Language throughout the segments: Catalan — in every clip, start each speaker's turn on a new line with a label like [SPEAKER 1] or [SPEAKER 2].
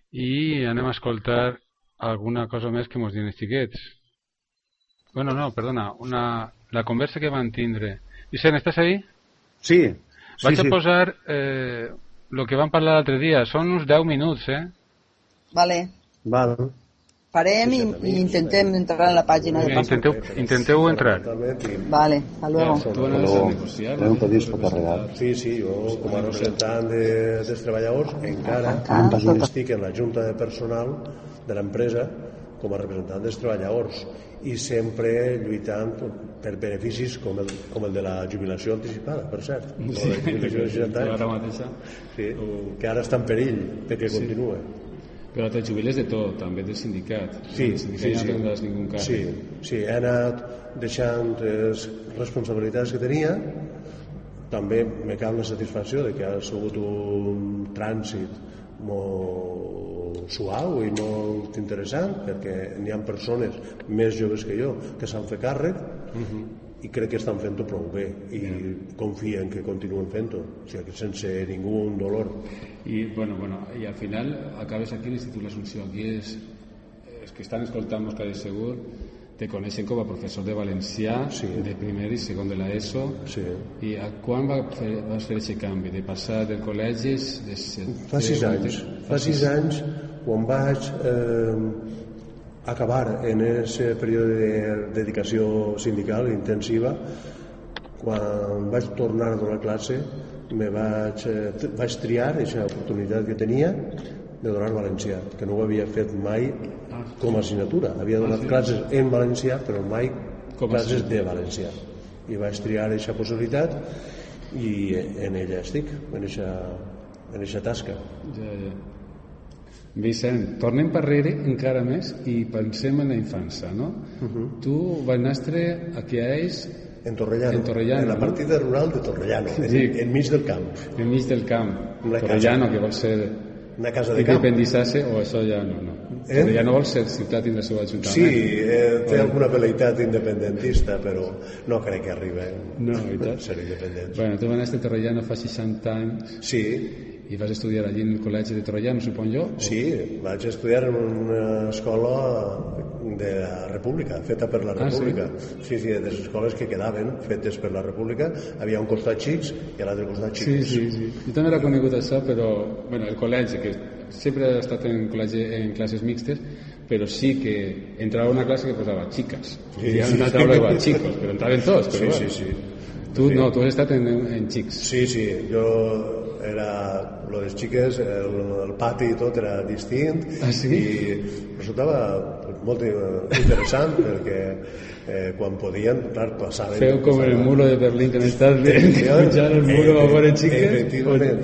[SPEAKER 1] i anem a escoltar alguna cosa més que mos diuen els xiquets. Bueno, no, perdona, la conversa que van tindre. Vicent, estàs ahí?
[SPEAKER 2] Sí.
[SPEAKER 1] Vaig a posar lo que vam parlar l'altre dia. Són uns 10 minuts,
[SPEAKER 3] Vale.
[SPEAKER 2] Val.
[SPEAKER 3] Parem i intentem entrar en la pàgina de paso.
[SPEAKER 1] Intenteu entrar.
[SPEAKER 3] Vale, hasta luego.
[SPEAKER 2] Teneu un pedís per carregar.
[SPEAKER 4] Sí, jo com a representant dels treballadors encara estic en la junta de personal de l'empresa com a representant dels treballadors i sempre lluitant per beneficis com el de la jubilació anticipada, per cert.
[SPEAKER 1] Sí, ara mateixa.
[SPEAKER 4] Sí, que ara està en perill perquè continua.
[SPEAKER 1] Però te jubiles de tot, també del sindicat.
[SPEAKER 4] Sí,
[SPEAKER 1] el sindicat ja no tindràs ningú càrrec.
[SPEAKER 4] Sí, he anat deixant les responsabilitats que tenia. També me cal la satisfacció de que ha sigut un trànsit molt suau i molt interessant, perquè n'hi ha persones més joves que jo que s'han fet càrrec i crec que estan fent-ho prou bé i confien que continuen fent-ho, o sigui, sense ningú dolor.
[SPEAKER 1] I i al final acabes aquí a l'Institut L'Assumpció. Aquí els que estan escoltant Mosca de Segur te coneixen com a professor de valencià, de primer i segon de l'ESO. I quan vas fer aquest canvi de passar del col·legi?
[SPEAKER 4] Fa 6 anys. Fa 6 anys, quan vaig acabar en aquest període de dedicació sindical intensiva, quan vaig tornar a donar classe vaig triar aquesta oportunitat que tenia de donar valencià, que no ho havia fet mai com a assignatura. Havia donat classes en valencià, però mai classes de valencià. I vaig triar aquesta possibilitat i en ella estic, en aquesta tasca.
[SPEAKER 1] Vicent, tornem enrere encara més i pensem en la infància, no? Tu vas nastre aquí a Eix,
[SPEAKER 4] en Torrellano, en la partida rural de Torrellano, enmig del camp.
[SPEAKER 1] Enmig del camp. Torrellano, que vol ser
[SPEAKER 4] una casa de camp.
[SPEAKER 1] Independissar-se, o això ja no. Torrellano vol ser ciutat dins del seu ajuntament.
[SPEAKER 4] Sí, té alguna velleitat independentista, però no crec que arribi a ser independent.
[SPEAKER 1] Bueno, tu vas nastre a Torrellano fa 60 anys.
[SPEAKER 4] Sí.
[SPEAKER 1] I vas estudiar allí en el col·legi de Torrellano, supon jo?
[SPEAKER 4] Sí, vaig estudiar en una escola de la República, feta per la República. Sí, de les escoles que quedaven fetes per la República. Havia un costat xics i a l'altre costat xics.
[SPEAKER 1] Sí. Jo també era conegut això, però el col·legi, que sempre he estat en classes mixtes, però sí que entrava una classe que posava xiques. Hi ha una taula igual, xicos, però entraven tots.
[SPEAKER 4] Sí.
[SPEAKER 1] Tu no, tu has estat en xics.
[SPEAKER 4] Sí, jo era lo de les xiques, el pati i tot era distint i resultava molt interessant perquè quan podien, clar, passaven.
[SPEAKER 1] Feu com en el muro de Berlín que n'estàs pujant el muro a veure xiques.
[SPEAKER 4] Efectivament,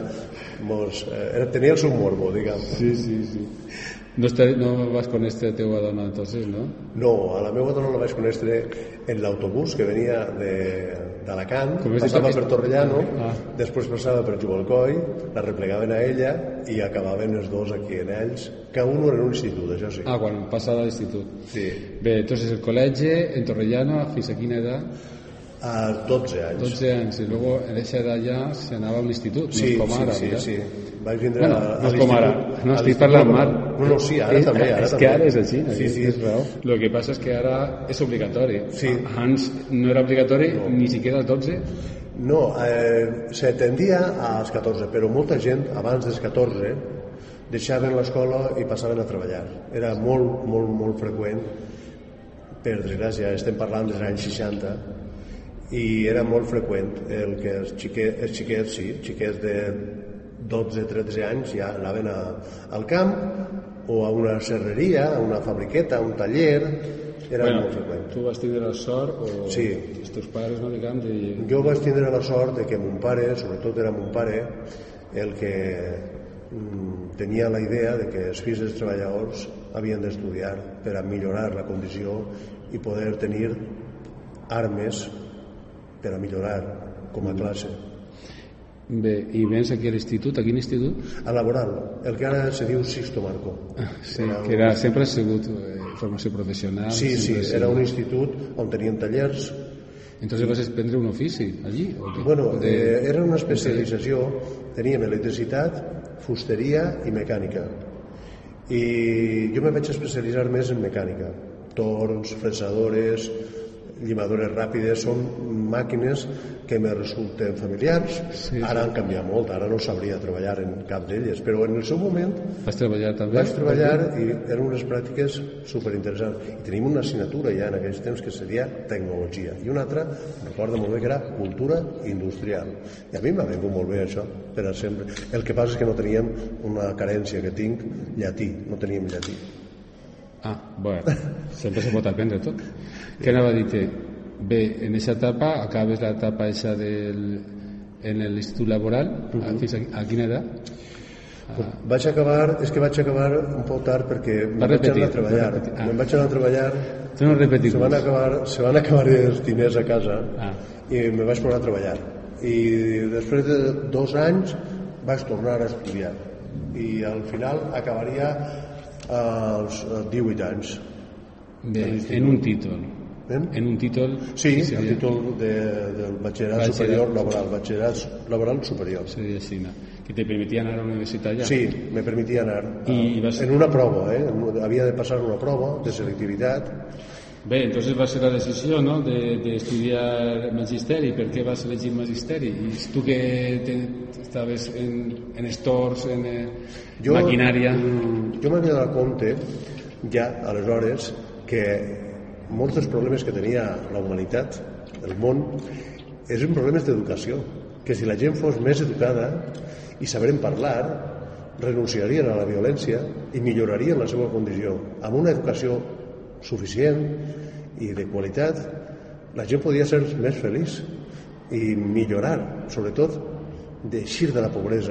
[SPEAKER 4] tenia el seu morbo, diguem.
[SPEAKER 1] Sí. No vas conèixer la teva dona entonces, no?
[SPEAKER 4] No, a la meva dona la vaig conèixer en l'autobús que venia d'Alacant, passava per Torrellano, després passava per Jubalcoi, la replegaven a ella i acabaven els dos aquí en ells, cada un era en un institut, això sí.
[SPEAKER 1] Quan passava a l'institut.
[SPEAKER 4] Sí.
[SPEAKER 1] Bé, entonces el col·legi en Torrellano, fins a quina edat?
[SPEAKER 4] A 12 anys.
[SPEAKER 1] 12 anys, i luego en aquesta edat ja s'anava a l'institut, no és com ara.
[SPEAKER 4] Sí. Vaig vindre a l'institut.
[SPEAKER 1] No és com ara, no estic parlant mal.
[SPEAKER 4] No, sí, ara també.
[SPEAKER 1] És que ara és així, és raó. El que passa és que ara és obligatori. Abans no era obligatori ni siquiera als 12.
[SPEAKER 4] No, se tendia als 14, però molta gent abans dels 14 deixaven l'escola i passaven a treballar. Era molt freqüent, per desgràcia, estem parlant dels anys 60, i era molt freqüent el que els xiquets de 12-13 anys ja anaven al camp o a una serreria, a una fabriqueta, a un taller. Era molt freqüent.
[SPEAKER 1] Tu vas tindre la sort o els teus pares, no, diguem?
[SPEAKER 4] Jo vaig tindre la sort de que mon pare, sobretot era mon pare, el que tenia la idea de que els fills dels treballadors havien d'estudiar per a millorar la condició i poder tenir armes per a millorar com a classe.
[SPEAKER 1] Bé, i vens aquí a l'institut? A quin institut?
[SPEAKER 4] A Laboral, el que ara se diu Sixto Marco.
[SPEAKER 1] Sí, que sempre ha sigut formació professional.
[SPEAKER 4] Sí, era un institut on tenien tallers.
[SPEAKER 1] Entonces vas prendre un ofici allí?
[SPEAKER 4] Bueno, era una especialització. Teníem electricitat, fusteria i mecànica. I jo me vaig especialitzar més en mecànica, torns, fresadores, llimadores ràpides, són màquines que me resulten familiars. Ara han canviat molt, ara no sabria treballar en cap d'elles, però en el seu moment
[SPEAKER 1] vas treballar també?
[SPEAKER 4] Vaig treballar i eren unes pràctiques superinteressants. I tenim una assignatura ja en aquells temps que seria tecnologia, i una altra, recordo molt bé, que era cultura industrial. I a mi m'ha vingut molt bé això, per sempre. El que passa és que no teníem una carència que tinc, llatí, no teníem llatí.
[SPEAKER 1] Bueno, sempre se pot aprendre tot. Què anava a dir-te? Bé, en aquesta etapa, acabes l'etapa eixa en l'institut laboral, fins a quina edat?
[SPEAKER 4] Vaig acabar un poc tard perquè me'n vaig anar a treballar. Me'n vaig anar a treballar, se van acabar els diners a casa i me vaig posar a treballar. I després de 2 anys vaig tornar a estudiar. I al final acabaria als 18 anys.
[SPEAKER 1] Bé, en un títol. En un títol...
[SPEAKER 4] Sí, el títol del batxillerat superior laboral, batxillerat laboral superior.
[SPEAKER 1] Seria així, no? Que te permetia anar a la universitat ja?
[SPEAKER 4] Sí, me permetia anar. En una prova, havia de passar una prova de selectivitat.
[SPEAKER 1] Bé, entonces va ser la decisió, ¿no?, de estudiar magisteri. Per què vas elegir magisteri? I tu que estaves en stores, en maquinària...
[SPEAKER 4] Jo m'havia donat compte, ja, aleshores, que molts dels problemes que tenia la humanitat, el món, eren problemes d'educació. Que si la gent fos més educada i sabrem parlar, renunciarien a la violència i millorarien la seva condició. Amb una educació suficient i de qualitat, la gent podia ser més feliç i millorar, sobretot d'eixir de la pobresa,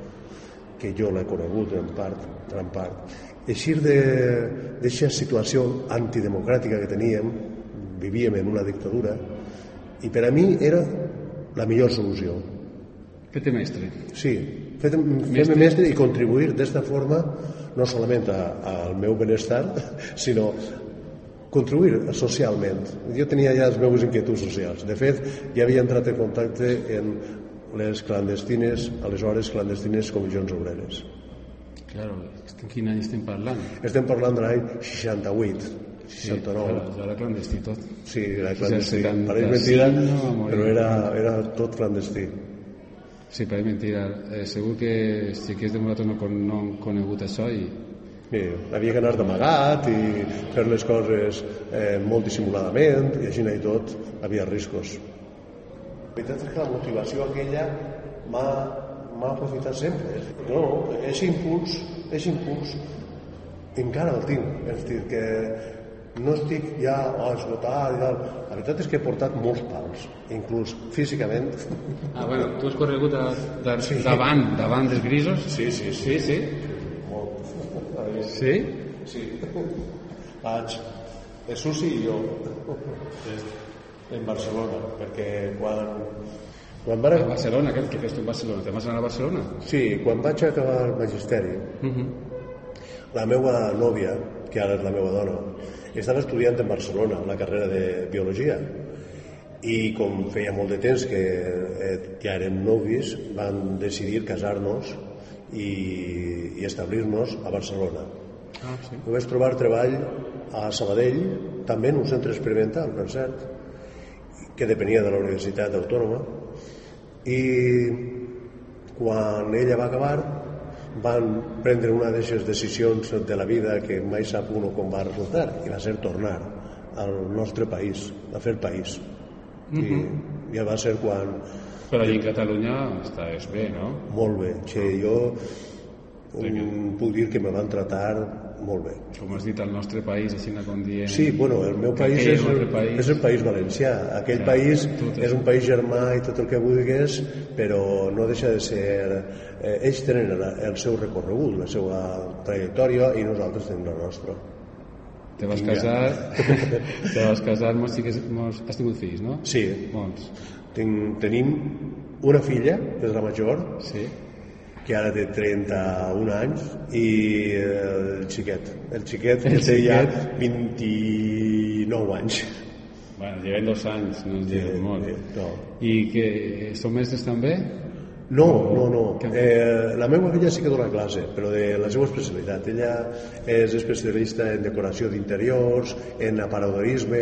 [SPEAKER 4] que jo l'he conegut en gran part, eixir d'aquesta situació antidemocràtica que teníem, vivíem en una dictadura, i per a mi era la millor solució.
[SPEAKER 1] Fer-te mestre.
[SPEAKER 4] Sí, fer-me mestre i contribuir d'esta forma no solament al meu benestar, sinó contribuir socialment. Jo tenia ja les meves inquietuds socials. De fet, ja havia entrat en contacte amb les clandestines, aleshores clandestines comissions obreres.
[SPEAKER 1] Claro, en quin any estem parlant?
[SPEAKER 4] Estem parlant de l'any 68, 69.
[SPEAKER 1] Ja era clandestí tot.
[SPEAKER 4] Sí, era clandestí. Pareix mentida, però era tot clandestí.
[SPEAKER 1] Sí, pareix mentida. Segur que els xiquets de nosaltres no han conegut això i...
[SPEAKER 4] havia que anar d'amagat i fer les coses molt dissimuladament i així i tot havia riscos. La veritat és que la motivació aquella m'ha aprofitat sempre. No, aquest impuls encara el tinc. És a dir, que no estic ja esgotat i tal. La veritat és que he portat molts pals, inclús físicament.
[SPEAKER 1] Bueno, tu has corregut davant dels grisos?
[SPEAKER 4] Sí. Molt.
[SPEAKER 1] Sí?
[SPEAKER 4] Sí. Susi i jo. En Barcelona, perquè quan
[SPEAKER 1] a Barcelona, què fes tu en Barcelona? Te vas anar a Barcelona?
[SPEAKER 4] Sí, quan vaig acabar el magisteri, la meva nòvia, que ara és la meva dona, estava estudiant en Barcelona la carrera de biologia, i com feia molt de temps que ja érem novis, van decidir casar-nos i establir-nos a Barcelona.
[SPEAKER 1] Sí.
[SPEAKER 4] Vaig trobar treball a Sabadell, també en un centre experimental, per cert, que depenia de la Universitat Autònoma, i quan ella va acabar van prendre una d'aquestes decisions de la vida que mai sap uno com va resultar, i va ser tornar al nostre país, a fer país. I ja va ser quan...
[SPEAKER 1] Però allà en Catalunya estaves bé, no?
[SPEAKER 4] Molt bé, jo puc dir que me van tratar molt bé.
[SPEAKER 1] Com has dit, el nostre país, així com dient...
[SPEAKER 4] Sí, bueno, el meu país és el país valencià. Aquell país és un país germà i tot el que vulguis, però no deixa de ser... Ells tenen el seu recorregut, la seva trajectòria, i nosaltres tenim la nostra.
[SPEAKER 1] Te vas casar, has tingut fills, no?
[SPEAKER 4] Sí.
[SPEAKER 1] Molts.
[SPEAKER 4] Tenim una filla, que és la major,
[SPEAKER 1] sí,
[SPEAKER 4] que ara té 31 anys, i el xiquet que té ja 29 anys.
[SPEAKER 1] Bueno, lleven 2 anys, no ens diuen molt.
[SPEAKER 4] No.
[SPEAKER 1] I que són mestres també?
[SPEAKER 4] No. La meva filla sí que dona classe, però de la seva especialitat. Ella és especialista en decoració d'interiors, en aparadorisme,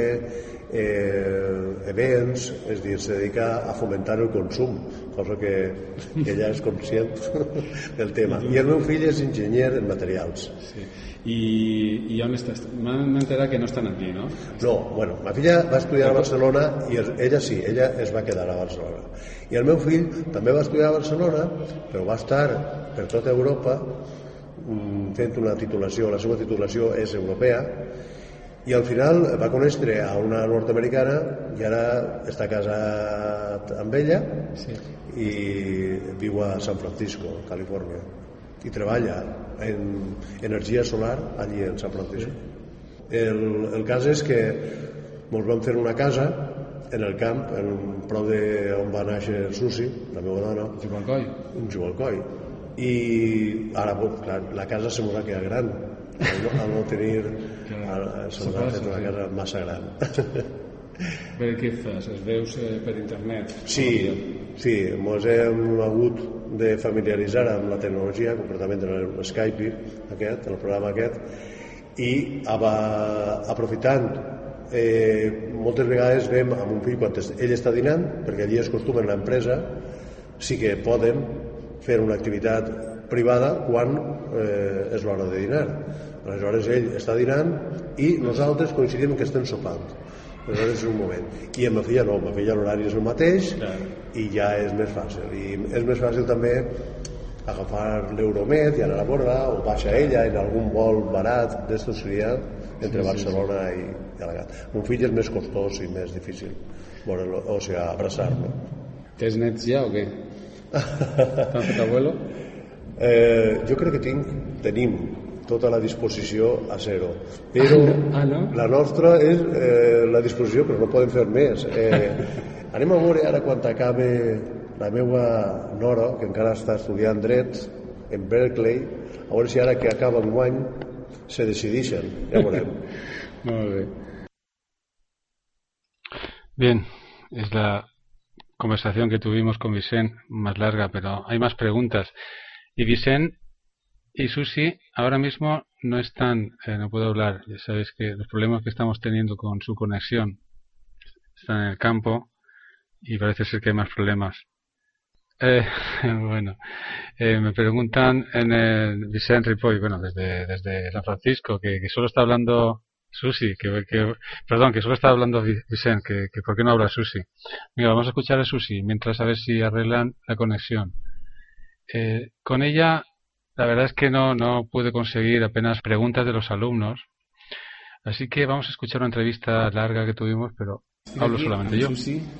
[SPEAKER 4] events, és a dir, se dedica a fomentar el consum, cosa que ella és conscient del tema. I el meu fill és enginyer en materials.
[SPEAKER 1] Sí. I on estàs? M'han enterat que no estan aquí, no?
[SPEAKER 4] No, bueno, ma filla va estudiar a Barcelona i ella sí, ella es va quedar a Barcelona. I el meu fill també va estudiar a Barcelona, però va estar per tota Europa fent una titulació, la seva titulació és europea, i al final va conèixer a una nord-americana i ara està casat amb ella i viu a San Francisco, Califòrnia, i treballa en energia solar allí en San Francisco. El cas és que ens vam fer una casa en el camp, en prop d'on va néixer Susi, la meva dona, un Jubalcoi, i ara, clar, la casa se m'ha quedat gran al no tenir se m'ha fet una casa massa gran.
[SPEAKER 1] Per què fas? Es veus per internet?
[SPEAKER 4] Sí, ens hem hagut de familiaritzar amb la tecnologia, concretament en l'Skype aquest, el programa aquest, i aprofitant moltes vegades veiem amb un fill quan ell està dinant, perquè allí es costuma en l'empresa, sí que poden fer una activitat privada quan és l'hora de dinar. Aleshores ell està dinant i nosaltres coincidim que estem sopant. Aleshores és un moment. I amb la filla no, amb la filla l'horari és el mateix i ja és més fàcil. I és més fàcil també agafar l'Euromed i anar a borda, o baixa ella en algun vol barat, d'esto seria entre Barcelona i Alacant. Un fill és més costós i més difícil, o sigui, abraçar-lo.
[SPEAKER 1] Tens nets ja o què? T'han fet abuelo?
[SPEAKER 4] Jo crec que tenim tota la disposició a ser-ho, però
[SPEAKER 1] no?
[SPEAKER 4] La nostra és la disposició, però no podem fer més. Anem a veure ara quan acabe la meva nora, que encara està estudiant dret en Berkeley, a veure si ara que acaba l'any se decideixen, ja veurem.
[SPEAKER 1] Molt bé.
[SPEAKER 5] Bien, es la conversación que tuvimos con Vicent, más larga, pero hay más preguntas. Y Vicent y Susi ahora mismo no están, no puedo hablar, ya sabéis que los problemas que estamos teniendo con su conexión, están en el campo y parece ser que hay más problemas. Bueno, me preguntan en el Vicent Ripoll, bueno, desde San Francisco, que solo está hablando Susi, perdón, que solo está hablando Vicent, que por qué no habla Susi. Mira, vamos a escuchar a Susi mientras a ver si arreglan la conexión. Con ella, la verdad es que no pude conseguir apenas preguntas de los alumnos, así que vamos a escuchar una entrevista larga que tuvimos, pero hablo solamente yo.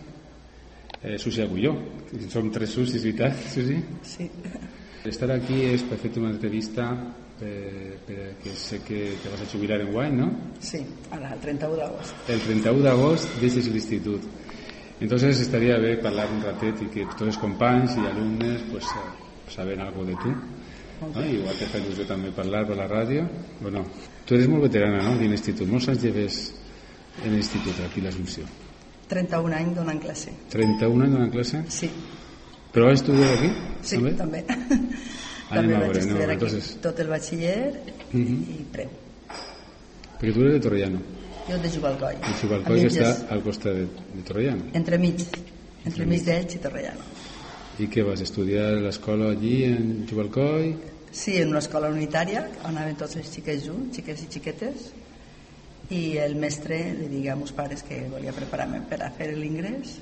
[SPEAKER 1] Susi Agulló. Som tres Susis, veritat, Susi?
[SPEAKER 3] Sí.
[SPEAKER 1] Estar aquí és per fer una entrevista perquè sé que te vas a jubilar en guany, ¿no?
[SPEAKER 3] Sí, ara, el 31 d'agost.
[SPEAKER 1] El 31 d'agost deixes l'institut. Entonces estaría bé parlar un ratet i que tots els companys i alumnes pues saben algo de tu. ¿No? Igual te fa il·lusió també parlar per la ràdio. Bueno, tu eres molt veterana, no?, de l'institut. Molts anys lleves en l'institut, aquí a l'Assumpció.
[SPEAKER 3] 31 anys donant classe.
[SPEAKER 1] 31 anys donant classe?
[SPEAKER 3] Sí.
[SPEAKER 1] Però has estudiat aquí?
[SPEAKER 3] Sí, també.
[SPEAKER 1] També
[SPEAKER 3] vaig estudiar aquí tot el batxiller i preu.
[SPEAKER 1] Perquè tu eres de Torrellano.
[SPEAKER 3] Jo de Jubalcoi.
[SPEAKER 1] De Jubalcoi, que està al costat de Torrellano.
[SPEAKER 3] Entremig d'Elx i Torrellano.
[SPEAKER 1] I què vas estudiar a l'escola allí, en Jubalcoi?
[SPEAKER 3] Sí, en una escola unitària, on anaven tots els xiquets junts, xiquets i xiquetes, i el mestre li digui a meus pares que volia preparar-me per a fer l'ingrés,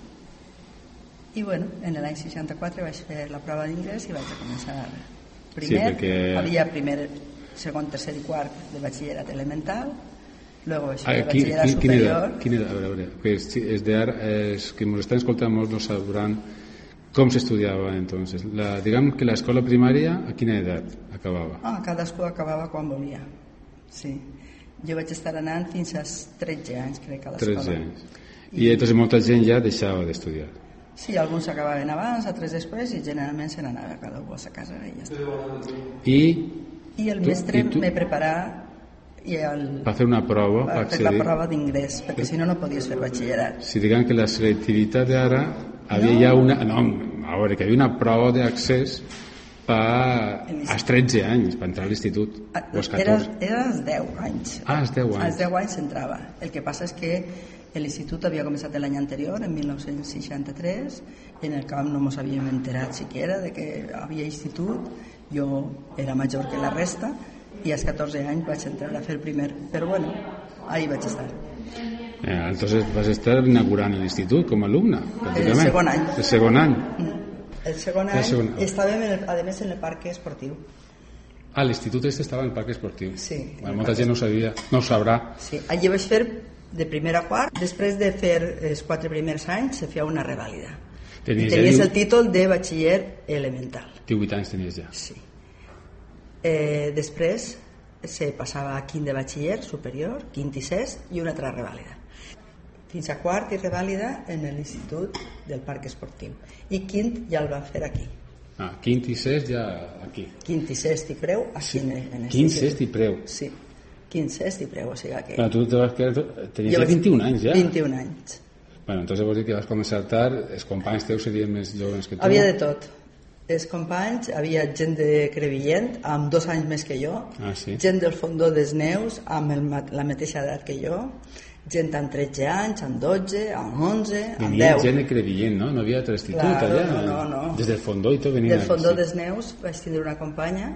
[SPEAKER 3] i bueno, en l'any 64 vaig fer la prova d'ingrés i vaig a començar primer, havia primer, segon, tercer i quart de batxillerat elemental, luego vaig fer batxillerat superior.
[SPEAKER 1] Quina edat? A veure, és que ens estan escoltant molts no sabran com s'estudiava entonces. Diguem que l'escola primària a quina edat acabava?
[SPEAKER 3] Cadascú acabava quan volia, sí. Jo vaig estar anant fins als 13 anys, crec, a l'escola. 13 anys.
[SPEAKER 1] I entonces molta gent ja deixava d'estudiar.
[SPEAKER 3] Sí, alguns acabaven abans, altres després, i generalment se n'anava cada un a sa casa i ja està. I el mestre me preparà
[SPEAKER 1] per fer una prova
[SPEAKER 3] per fer la prova d'ingrés, perquè si no, no podies fer batxillerat.
[SPEAKER 1] Si diguem que la selectivitat d'ara havia ja una... No, a veure, que hi havia una prova d'accés als 13 anys per entrar a l'institut, o als 14.
[SPEAKER 3] Era als 10 anys.
[SPEAKER 1] Als 10 anys.
[SPEAKER 3] Als 10 anys s'entrava. El que passa és que l'institut havia començat l'any anterior, en 1963, i en el camp no ens havíem enterat siquiera de que havia institut. Jo era major que la resta i als 14 anys vaig entrar a fer el primer, però bueno, ahí vaig estar.
[SPEAKER 1] Entonces vas estar inaugurant l'institut com a alumna, pràcticament.
[SPEAKER 3] El segon any.
[SPEAKER 1] El segon any.
[SPEAKER 3] El segon any estàvem, a més, en el parc esportiu.
[SPEAKER 1] L'institut estava en el parc esportiu.
[SPEAKER 3] Sí.
[SPEAKER 1] Bueno, molta gent no ho sabia, no ho sabrà.
[SPEAKER 3] Sí, allí vaig fer de primer a quart. Després de fer els 4 primers anys se feia una revàlida. Tenies el títol de batxiller elemental.
[SPEAKER 1] 18 anys tenies ja.
[SPEAKER 3] Sí. Després se passava a quint de batxiller superior, quint i sest, i una altra revàlida. Fins a quart i revàlida en l'Institut del Parc Esportiu. I quint ja el va fer aquí.
[SPEAKER 1] Quint i sest ja aquí.
[SPEAKER 3] Quint i sest i preu aquí en
[SPEAKER 1] Quint, sest i preu.
[SPEAKER 3] Sí, quint, sest i preu, o sigui que...
[SPEAKER 1] Però tu te vas quedar... Tenies 21 anys ja.
[SPEAKER 3] 21 anys.
[SPEAKER 1] Bueno, entonces vols dir que vas començar tard, els companys teus serien més joves que tu?
[SPEAKER 3] Havia de tot. Els companys, havia gent de Crevillent amb 2 anys més que jo,
[SPEAKER 1] sí.
[SPEAKER 3] Gent del Fondó des Neus amb la mateixa edat que jo, gent amb 13 anys, amb 12, amb 11, amb 10.
[SPEAKER 1] Gent de Crevillent, no? No havia altre institut allà?
[SPEAKER 3] No.
[SPEAKER 1] Des del Fondó i tot venia...
[SPEAKER 3] Del Fondó des Neus vaig tindre una companya,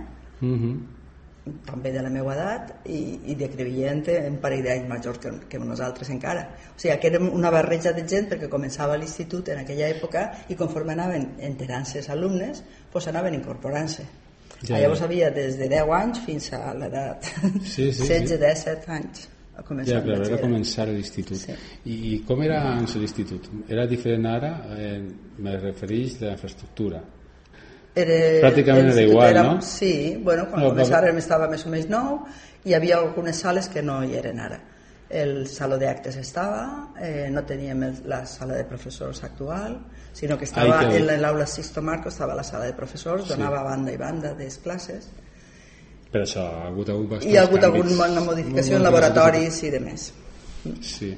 [SPEAKER 3] també de la meva edat, i de Crevillent un parell d'anys major que nosaltres encara. O sigui, que érem una barreja de gent perquè començava l'institut en aquella època i conforme anaven enterant-se els alumnes, doncs anaven incorporant-se. Llavors havia des de 10 anys fins a l'edat 16-17 anys.
[SPEAKER 1] Ja, però era començar l'institut. Sí. I com era abans l'institut? Era diferent ara? Me refereix a la infraestructura. Pràcticament era igual, no?
[SPEAKER 3] Sí, bueno, quan començàrem estava més o menys nou, hi havia algunes sales que no hi eren ara. El saló d'actes estava, no teníem la sala de professors actual, sinó que estava en l'aula Sixto Marco, estava la sala de professors, donava banda i banda de les classes.
[SPEAKER 1] Per això ha hagut bastants canvis.
[SPEAKER 3] Hi ha hagut alguna modificació en laboratoris i demés.
[SPEAKER 1] Sí.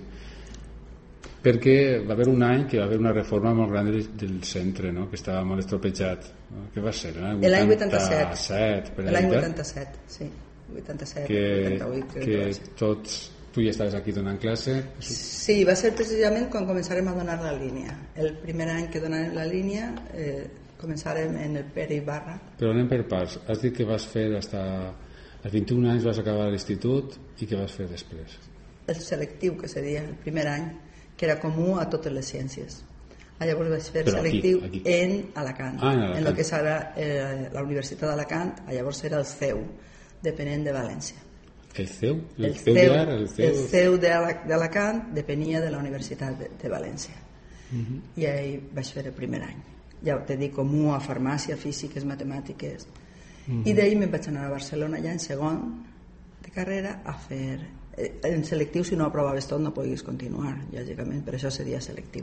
[SPEAKER 1] Perquè va haver un any que va haver una reforma molt gran del centre, no? Que estava molt estropejat. Què va ser?
[SPEAKER 3] L'any 87. L'any 87, sí. 87, 88.
[SPEAKER 1] Que tots... Tu ja estaves aquí donant classe?
[SPEAKER 3] Sí, va ser precisament quan començarem a donar la línia. El primer any que donarem la línia... començarem en el Pere Ibarra. Però
[SPEAKER 1] anem per parts. Has dit que vas fer als 21 anys vas acabar l'institut i què vas fer després?
[SPEAKER 3] El selectiu, que seria el primer any, que era comú a totes les ciències. Llavors vaig fer selectiu aquí. En Alacant, en el que és ara la Universitat d'Alacant, llavors era el CEU, depenent de València.
[SPEAKER 1] El CEU?
[SPEAKER 3] El CEU d'Alacant depenia de la Universitat de València. I ahí vaig fer el primer any. Ja te dic, comú a farmàcia, físiques, matemàtiques. I d'ahir me'n vaig anar a Barcelona ja en segon de carrera a fer... En selectiu, si no aprovaves tot, no podies continuar, lògicament, per això seria selectiu.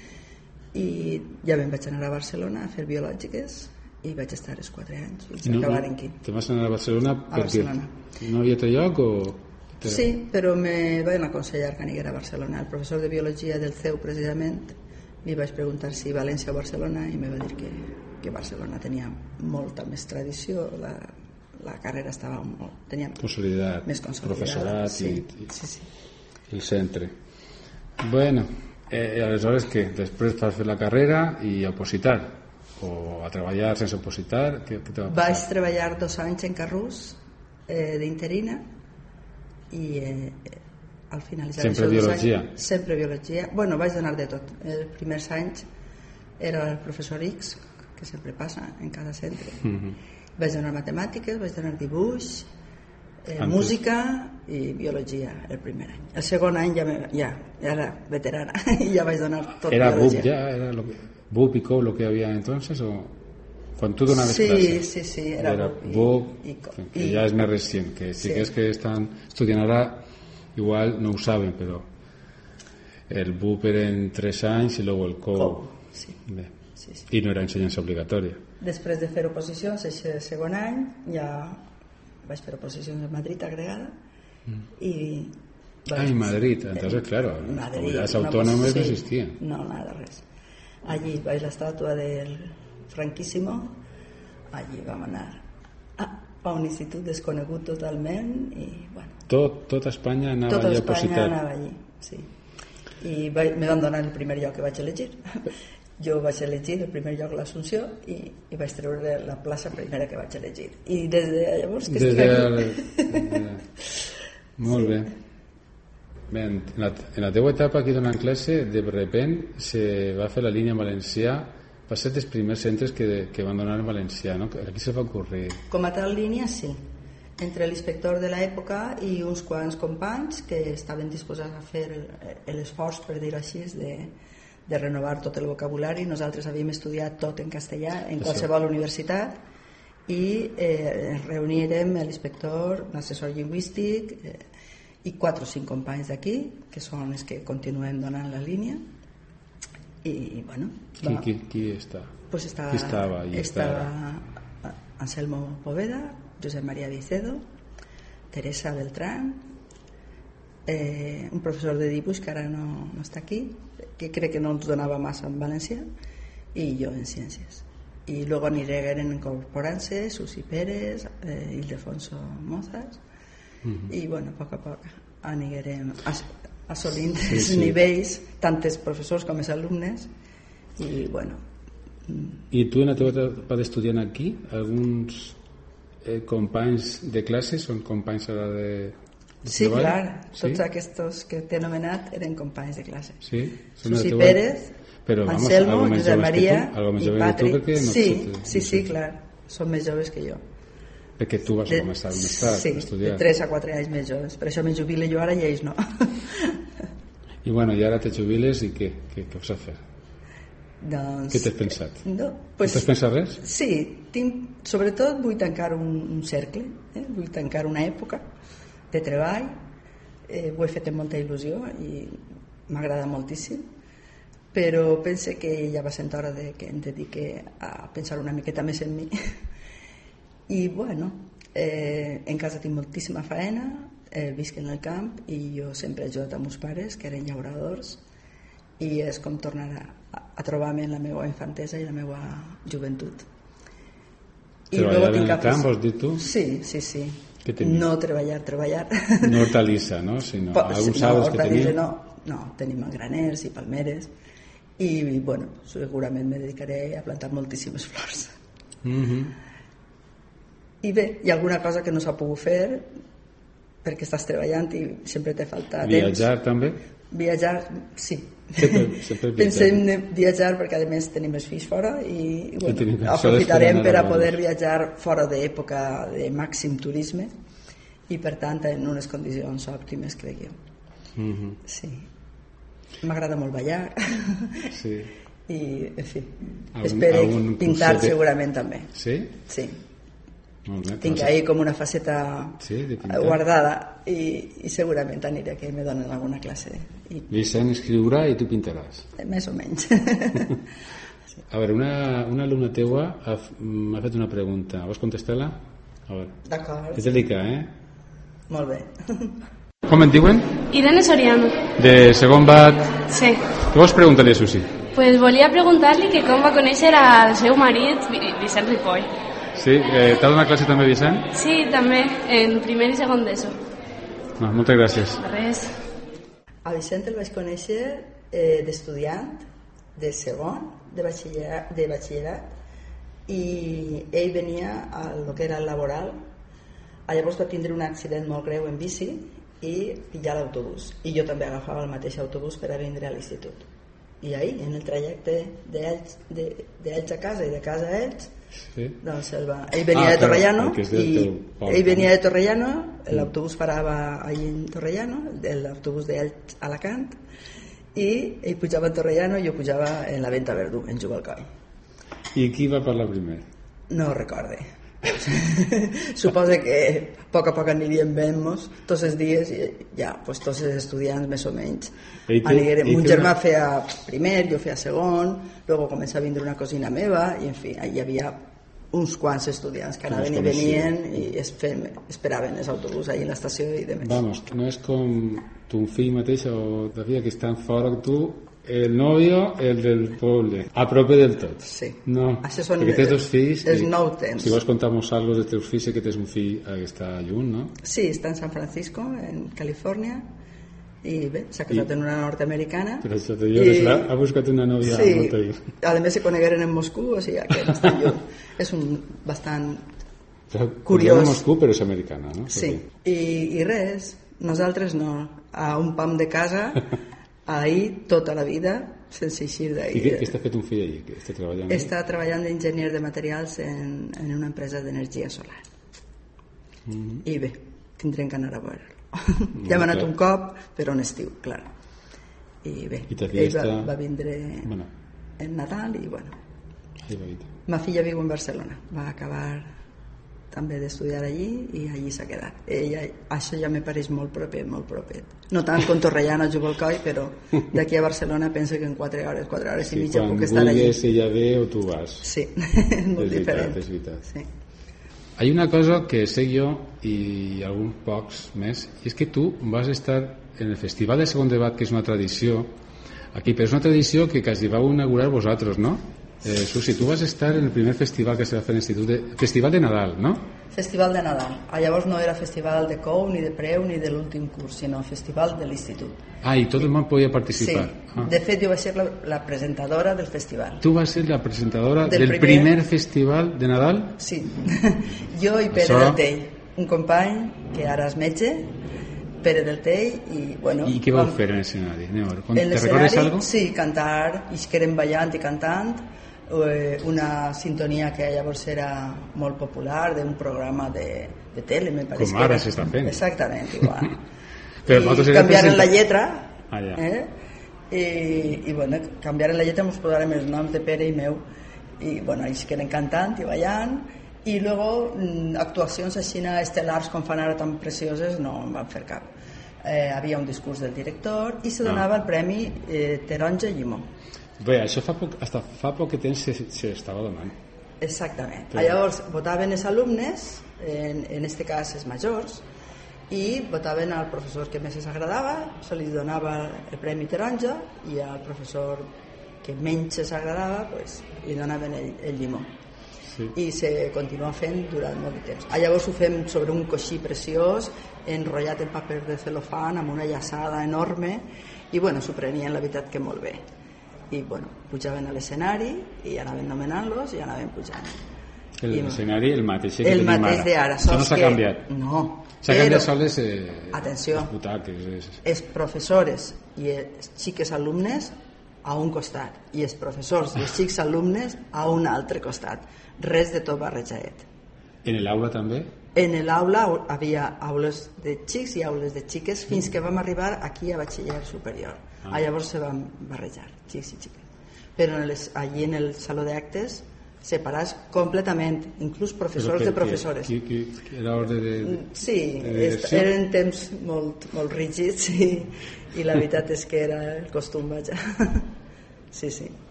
[SPEAKER 3] I ja me'n vaig anar a Barcelona a fer biològiques i vaig estar els 4 anys fins a acabar en quint.
[SPEAKER 1] Te vas anar a Barcelona perquè no havia altre lloc o...?
[SPEAKER 3] Sí, però me van aconsellar que aniguera a Barcelona. El professor de biologia del CEU, precisament, li vaig preguntar si València o Barcelona i me va dir que Barcelona tenia molta més tradició, la carrera estava tenia més consolidat,
[SPEAKER 1] professorat i el centre. Bueno, aleshores què? Després vas fer la carrera i a opositar o a treballar sense opositar? Què te va passar?
[SPEAKER 3] Vaig treballar 2 anys en Carrús d'interina i al finalitzar
[SPEAKER 1] sempre biologia?
[SPEAKER 3] Sempre biologia. Bueno, vaig donar de tot. Els primers anys era el professor X, que sempre passa en cada centre. Vaig donar matemàtiques, vaig donar dibuix, música i biologia el primer any. El segon any ja era veterana i ja vaig donar tot biologia.
[SPEAKER 1] ¿Era BUP y COP lo que había entonces o quan tu donaves classe?
[SPEAKER 3] Sí, era
[SPEAKER 1] BUP que ja és més recient, que xiques que estan estudiant ara igual no ho saben, però el BUP eren 3 anys i luego el COP.
[SPEAKER 3] Sí.
[SPEAKER 1] I no era ensenyança obligatòria.
[SPEAKER 3] Després de fer oposicions, el segon any ja vaig fer oposicions a Madrid agregada i...
[SPEAKER 1] en Madrid, entonces claro,
[SPEAKER 3] Madrid,
[SPEAKER 1] comunidades autónomas no existían.
[SPEAKER 3] No, nada, res. Allí veig l'estàtua del Franquísimo, allí vam anar a un institut desconegut totalment i bueno...
[SPEAKER 1] Tota Espanya anava allà per citar.
[SPEAKER 3] Tota Espanya anava allí, sí. I me van donar el primer lloc que vaig elegir. Jo vaig elegir el primer lloc a l'Assumpció i vaig treure la plaça primera que vaig elegir. I des de llavors que estic aquí.
[SPEAKER 1] Molt bé. Bé, en la teua etapa aquí donant classe, de repent se va fer la línia en valencià. Va ser dels primers centres que van donar en valencià, no? A qui se va ocurrir?
[SPEAKER 3] Com a tal línia, sí. Entre l'inspector de l'època i uns quants companys que estaven disposats a fer l'esforç, per dir-ho així, de renovar tot el vocabulari. Nosaltres havíem estudiat tot en castellà en qualsevol universitat i reunirem l'inspector, l'inspector lingüístic i 4 o 5 companys d'aquí, que són els que continuen donant la línia. I bueno,
[SPEAKER 1] qui està?
[SPEAKER 3] Pues estava Anselmo Poveda, Josep María Vicedo, Teresa Beltrán, un professor de dibuix que ara no està aquí, que crec que no ens donava massa en valencià, i jo en ciències. I luego anirem incorporant-se Susi Pérez, Ildefonso Mozas, i bueno, a poc anirem assolint els nivells, tant els professors com els alumnes, i bueno.
[SPEAKER 1] I tu en la teva etapa d'estudiant aquí, alguns companys de classe són companys ara de
[SPEAKER 3] sí,
[SPEAKER 1] treball?
[SPEAKER 3] Clar, tots aquests que t'he anomenat eren companys de classe.
[SPEAKER 1] Sí?
[SPEAKER 3] Susi Pérez, Anselmo, Josep Maria i Patrick. Sí, clar, són més joves que jo.
[SPEAKER 1] Perquè tu vas començar més tard a estudiar.
[SPEAKER 3] Sí, de 3 a 4 anys més joves. Per això me jubile jo ara i ells no.
[SPEAKER 1] I bueno, i ara te jubiles i què vas a fer?
[SPEAKER 3] Doncs,
[SPEAKER 1] què t'has pensat?
[SPEAKER 3] No, pues,
[SPEAKER 1] t'has pensat res?
[SPEAKER 3] Sí, sobretot vull tancar un cercle, vull tancar una època de treball, ho he fet amb molta il·lusió i m'agrada moltíssim, però pense que ja va sent hora que em dedique a pensar una miqueta més en mi. I bueno, en casa tinc moltíssima faena, visc en el camp i jo sempre he ajudat a meus pares que eren llauradors i és com tornar a trobar-me en la meva infantesa i la meva joventut.
[SPEAKER 1] Treballar en el camp, vols dir tu?
[SPEAKER 3] Sí. No treballar.
[SPEAKER 1] No hortalissa, no? Sinó alguns arbres que teniu?
[SPEAKER 3] No, tenim graners i palmeres i bueno, segurament me dedicaré a plantar moltíssimes flors. I bé, hi ha alguna cosa que no s'ha pogut fer perquè estàs treballant i sempre te falta temps.
[SPEAKER 1] Viatjar també?
[SPEAKER 3] Viatjar, sí.
[SPEAKER 1] Sempre
[SPEAKER 3] Pensem en viatjar perquè a més tenim els fills fora i bueno, aprofitarem per a poder viatjar fora d'època de màxim turisme i per tant en unes condicions òptimes, crec jo. Sí. M'agrada molt ballar. Sí. I, en fi, espero pintar segurament també.
[SPEAKER 1] Sí?
[SPEAKER 3] Sí. Tinc ahí com una faceta guardada i segurament aniré que me donen alguna classe.
[SPEAKER 1] Vicent escriurà i tu pintaràs?
[SPEAKER 3] Més o menys.
[SPEAKER 1] A veure, una alumna teua m'ha fet una pregunta. Vols contestar-la?
[SPEAKER 3] D'acord.
[SPEAKER 1] És delicat,
[SPEAKER 3] Molt bé.
[SPEAKER 1] Com et diuen?
[SPEAKER 6] Irene Soriano.
[SPEAKER 1] De segon bat?
[SPEAKER 6] Sí.
[SPEAKER 1] Què vols preguntar-li a Susi?
[SPEAKER 6] Pues volia preguntar-li que com va conèixer al seu marit, Vicent Ripoll.
[SPEAKER 1] Sí, t'ha donat classe també Vicent?
[SPEAKER 6] Sí, també, en primer i segon d'ESO.
[SPEAKER 1] Moltes gràcies.
[SPEAKER 6] De res.
[SPEAKER 3] A Vicent el vaig conèixer d'estudiant, de segon, de batxillerat, i ell venia a lo que era el laboral. Llavors va tindre un accident molt greu en bici i pillar l'autobús. I jo també agafava el mateix autobús per a vindre a l'institut. I ahí, en el trajecte d'ells a casa i de casa a ells, doncs ell venia de Torrellano l'autobús parava allí en Torrellano, l'autobús d'ells a Alacant, i ell pujava a Torrellano i jo pujava en la Venta Verdú, en Jubalcoy.
[SPEAKER 1] I qui va parlar primer?
[SPEAKER 3] No recorde. Suposo que a poc aniríem veient-nos tots els dies i ja, pues, tots els estudiants més o menys anirem. Un germà feia primer, jo feia segon, luego comença a vindre una cosina meva i en fi, hi havia uns quants estudiants que anaven i venien i esperaven els autobús ahí en l'estació i demés.
[SPEAKER 1] Vamos, no és com ton fill mateix o la filla que estan fora que tu el nòvio, el del poble, a prop del tot.
[SPEAKER 3] Sí.
[SPEAKER 1] No,
[SPEAKER 3] Això són
[SPEAKER 1] perquè tens 2 fills.
[SPEAKER 3] els 9 temps.
[SPEAKER 1] Si vols contar-nos algo dels teus fills, sé que tens un fill que està lluny, no?
[SPEAKER 3] Sí, està en San Francisco, en Califòrnia, i bé, s'ha casat en una nord-americana.
[SPEAKER 1] Però això te dius, ha buscat una nòvia molt lluny.
[SPEAKER 3] Sí, a més se conegueren en Moscú, o sigui que no està lluny. És un bastant curiós.
[SPEAKER 1] En Moscú, però és americana, no?
[SPEAKER 3] Sí, i res, nosaltres no, a un pam de casa, ahir tota la vida, sense eixir d'ahir.
[SPEAKER 1] I què està fet un fill allí? Està treballant?
[SPEAKER 3] Està treballant d'enginyer de materials en una empresa d'energia solar. I bé, tindrem que anar a veure-lo. Ja hem anat un cop, però en estiu, clar. I bé, ell va vindre en Nadal i bueno. Ma filla viu en Barcelona, va acabar també d'estudiar allí i allí s'ha quedat. Això ja me pareix molt propet, molt propet. No tant com Torrellano o Jubolcoi, però d'aquí a Barcelona penso que en 4 hores i mitja puc estar allí.
[SPEAKER 1] Quan vulguis ella ve o tu vas.
[SPEAKER 3] Sí, molt diferent.
[SPEAKER 1] És veritat.
[SPEAKER 3] Sí.
[SPEAKER 1] Hay una cosa que sé jo i alguns pocs més, i és que tu vas estar en el Festival de Segon Debat, que és una tradició aquí, però és una tradició que quasi vau inaugurar vosaltres, no? Susi, tu vas estar en el primer festival que se va fer a l'Institut Festival de Nadal, no?
[SPEAKER 3] Festival de Nadal. Llavors no era festival de COU, ni de Preu, ni de l'últim curs, sinó festival de l'Institut.
[SPEAKER 1] I tot el món podia participar.
[SPEAKER 3] Sí, de fet jo vaig ser la presentadora del festival.
[SPEAKER 1] Tu vas ser la presentadora del primer festival de Nadal?
[SPEAKER 3] Sí, jo i Pere del Tell, un company que ara és metge, Pere del Tell, i bueno...
[SPEAKER 1] I què vau fer en l'escenari?
[SPEAKER 3] Te recordes algo? Sí, cantar, i que érem ballant i cantant, una sintonia que llavors era molt popular d'un programa de tele, me pareix.
[SPEAKER 1] Com ara s'està fent.
[SPEAKER 3] Exactament, igual.
[SPEAKER 1] I
[SPEAKER 3] canviaren la lletra,
[SPEAKER 1] i
[SPEAKER 3] bueno, canviaren la lletra, ens posarem els noms de Pere i meu, i bueno, ells que eren cantant i ballant, i luego actuacions així estel·lars com fan ara tan precioses no en van fer cap. Havia un discurs del director i se donava el premi Taronja Llimó.
[SPEAKER 1] Bé, això hasta fa poc temps s'estava donant.
[SPEAKER 3] Exactament. Llavors votaven els alumnes, en este cas els majors, i votaven al professor que més els agradava, se li donava el premi Taronja, i al professor que menys els agradava pues, li donaven el llimó. Sí. I se continua fent durant molt de temps. Llavors ho fem sobre un coixí preciós, enrotllat en paper de celofán, amb una llaçada enorme, i bueno, s'ho prenien la veritat que molt bé. I bueno, pujaven a l'escenari i anaven nomenant-los i anaven pujant.
[SPEAKER 1] L'escenari el mateix que
[SPEAKER 3] el mateix d'ara.
[SPEAKER 1] Això no s'ha canviat.
[SPEAKER 3] No.
[SPEAKER 1] S'ha canviat sols
[SPEAKER 3] atenció,
[SPEAKER 1] butaques.
[SPEAKER 3] Els professores i els xiques alumnes a un costat i els professors i els xics alumnes a un altre costat. Res de tot barrejadet.
[SPEAKER 1] En l'aula també?
[SPEAKER 3] En l'aula havia aules de xics i aules de xiques fins que vam arribar aquí a batxiller superior. Llavors se van barrejar, xics i xiques. Però allí en el saló d'actes separats completament, inclús professors de professores.
[SPEAKER 1] Era ordre de...
[SPEAKER 3] Sí, eren temps molt rígids i la veritat és que era el costum, vaja. Sí.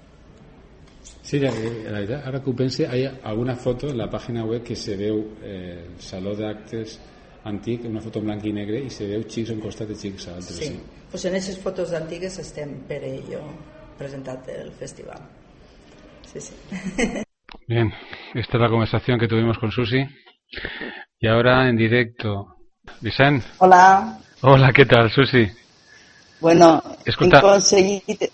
[SPEAKER 1] Sí, la veritat, ara que ho pense, hi ha alguna foto en la pàgina web que se veu el saló d'actes antic, una foto en blanc i negre, i se veu xics a un costat de xics a altres.
[SPEAKER 3] Sí, pues en aquestes fotos antigues estem Pere i jo presentat el festival. Sí.
[SPEAKER 5] Bien, esta es la conversación que tuvimos con Susi. Y ahora en directo, Vicent.
[SPEAKER 7] Hola.
[SPEAKER 5] Hola, ¿qué tal, Susi?
[SPEAKER 7] Bueno,
[SPEAKER 5] escolta,
[SPEAKER 7] he conseguit...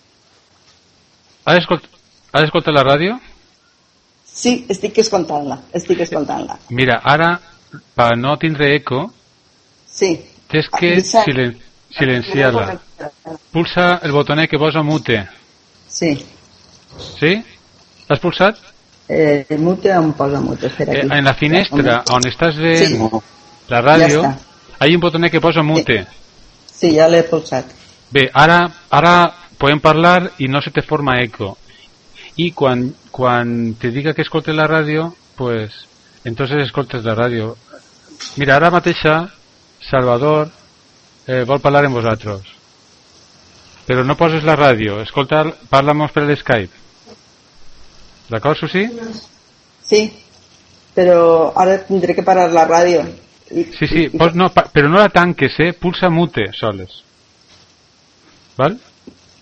[SPEAKER 5] Has escoltat la ràdio?
[SPEAKER 7] Sí, estic escoltant-la.
[SPEAKER 5] Mira, ara, per no tindre eco,
[SPEAKER 7] sí.
[SPEAKER 5] Tens que silenciar-la. Pulsa el botonet que posa mute.
[SPEAKER 7] Sí.
[SPEAKER 5] Sí? L'has pulsat?
[SPEAKER 7] Mute on posa mute, espera aquí.
[SPEAKER 5] En la finestra on estàs veient la ràdio, hi ha un botonet que posa mute.
[SPEAKER 7] Sí, ja l'he pulsat.
[SPEAKER 5] Bé, ara podem parlar i no se te forma eco. Y quan te diga que escoltes la ràdio, pues entonces escoltes la ràdio. Mira, ara mateixa Salvador vol parlar amb vosaltres. Però no poses la ràdio, parla'm per l'Skype. D'acord, Susi?
[SPEAKER 7] Sí, però ara tindré que parar la ràdio.
[SPEAKER 5] Sí, no, però no la tanques, pulsa mute soles. Val?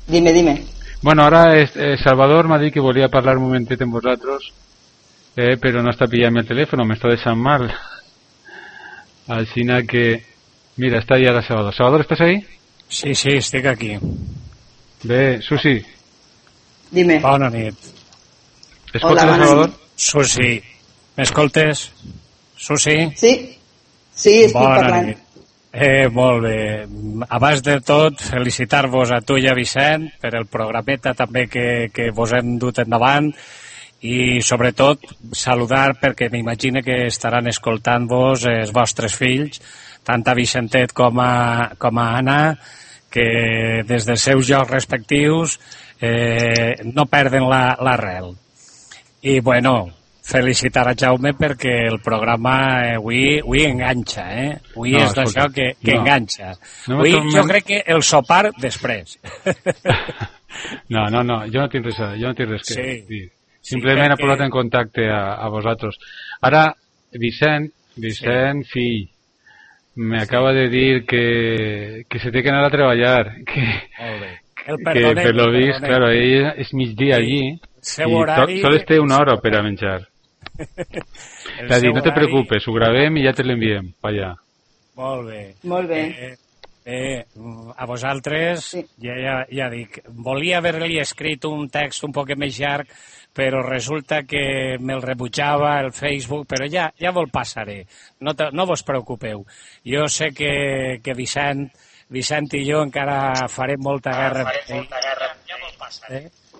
[SPEAKER 7] Dime.
[SPEAKER 5] Bueno, ara Salvador m'ha dit que volia parlar un momentet amb vosaltres, però no està pillant el telèfon, m'està deixant mal. Així que... Mira, està allà Salvador. Salvador, ¿estás ahí?
[SPEAKER 8] Sí, estic aquí.
[SPEAKER 5] Bé, Susi.
[SPEAKER 7] Dime.
[SPEAKER 8] Bona nit.
[SPEAKER 5] Escoltes, Salvador?
[SPEAKER 8] Susi, m'escoltes? Susi?
[SPEAKER 7] Sí, estic parlant.
[SPEAKER 8] Nit. Molt bé. Abans de tot, felicitar-vos a tu i a Vicent per el programeta també que vos hem dut endavant i sobretot saludar perquè m'imagino que estaran escoltant-vos els vostres fills, tant a Vicentet com a Anna, que des dels seus llocs respectius no perden l'arrel. I bueno, felicitar a Jaume perquè el programa avui enganxa, Avui és d'això que enganxa. Avui jo crec que el sopar després.
[SPEAKER 5] No, jo no tinc res que dir. Simplement he posat en contacte a vosaltres. Ara, Vicent, fill, me acaba de dir que se té que anar a treballar, que per lo vist, claro, ell és migdia allí i sols té una hora per a menjar. T'ha dit, no te preocupes, ho gravem i ja te l'enviem per allà.
[SPEAKER 8] Molt bé. A vosaltres, ja dic, volia haver-li escrit un text un poc més llarg, però resulta que me'l rebutjava el Facebook, però ja vos passaré, no vos preocupeu. Jo sé que Vicent i jo encara farem molta guerra. Ja vos passaré.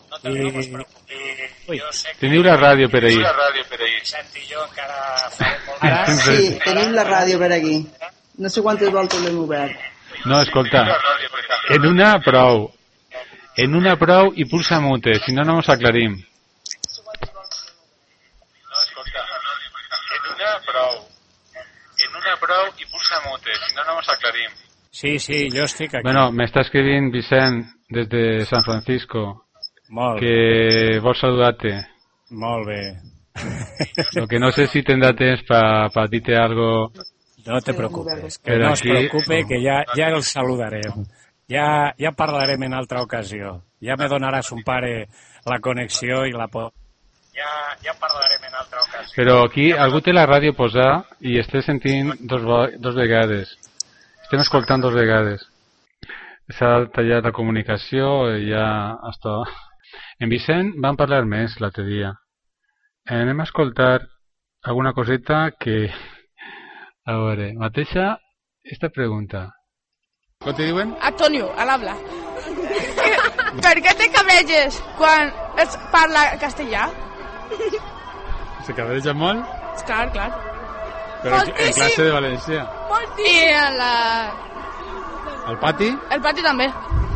[SPEAKER 5] Teniu la ràdio per ahir.
[SPEAKER 7] Sí, tenim la ràdio per aquí. No sé quantes voltes l'hem obert.
[SPEAKER 5] No, escolta, en una prou i pulsa mute, si no mos aclarim. En una prou i pulsa mute, si no mos aclarim.
[SPEAKER 8] Sí, jo estic aquí.
[SPEAKER 5] Bueno, m'està escrivint Vicent des de San Francisco. Que vol saludar-te.
[SPEAKER 8] Molt bé.
[SPEAKER 5] Lo que no sé si tindrà temps per dir-te algo.
[SPEAKER 8] No te preocupes, que no es preocupe, que ja el saludarem. Ja parlarem en altra ocasió. Ja me donaràs un pare la connexió i la por. Ja parlarem en altra ocasió.
[SPEAKER 5] Però aquí algú té la ràdio posada i estem sentint dos vegades. Estem escoltant dos vegades. S'ha tallat la comunicació i ja està. En Vicent vam parlar més l'altre dia. Anem a escoltar alguna coseta que... A veure, mateixa, esta pregunta. Com te diuen?
[SPEAKER 9] Antonio, al habla. Per què te cabreges quan es parla castellà?
[SPEAKER 5] Se cabreja molt?
[SPEAKER 9] Clar.
[SPEAKER 5] Però en classe de valencià?
[SPEAKER 9] I en la...
[SPEAKER 5] Al pati?
[SPEAKER 9] El pati també.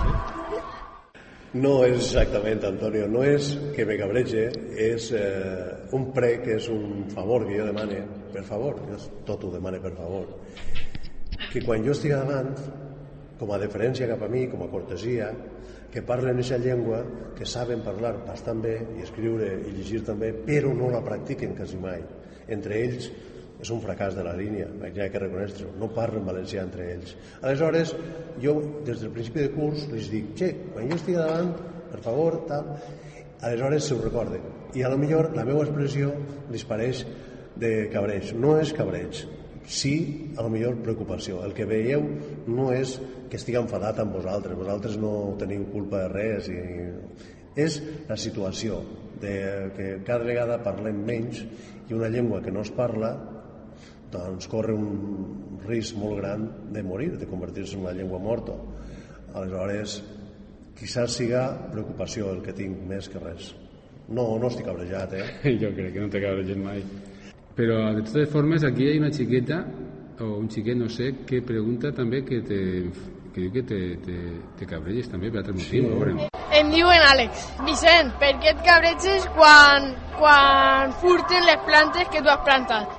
[SPEAKER 4] No és exactament, Antonio, no és que me cabrege, és un prec, és un favor que jo demane, per favor, jo tot ho demane per favor, que quan jo estic davant, com a deferència cap a mi, com a cortesia, que parlen aquesta llengua, que saben parlar bastant bé i escriure i llegir també, però no la practiquen quasi mai. Entre ells és un fracàs de la línia, ja hay que reconèixer-ho, no parlen valencià entre ells. Aleshores, jo des del principi de curs els dic, quan jo estic davant, per favor, tal, aleshores se ho recorden. I a lo millor la meva expressió li pareix de cabreig. No és cabreig, sí, a lo millor preocupació. El que veieu no és que estigui enfadat amb vosaltres no teniu culpa de res. És la situació de que cada vegada parlem menys i una llengua que no es parla doncs corre un risc molt gran de morir, de convertir-se en una llengua morta. Aleshores, quizás siga preocupació el que tinc més que res. No estic cabrejat,
[SPEAKER 1] Jo crec que no t'he cabrejat mai. Però, de totes formes, aquí hi ha una xiqueta, o un xiquet, no sé, que pregunta també que diu que te cabreges també per altre motiu. Sí.
[SPEAKER 9] Em diuen Àlex. Vicent, per què et cabreges quan furten les plantes que tu has plantat?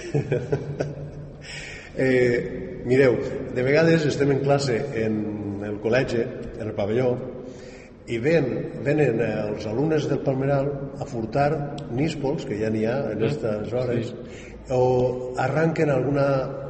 [SPEAKER 4] Mireu, de vegades estem en classe en el col·legi, en el pavelló, i venen els alumnes del Palmeral a furtar níspols, que ja n'hi ha en aquestes hores, o arranquen alguna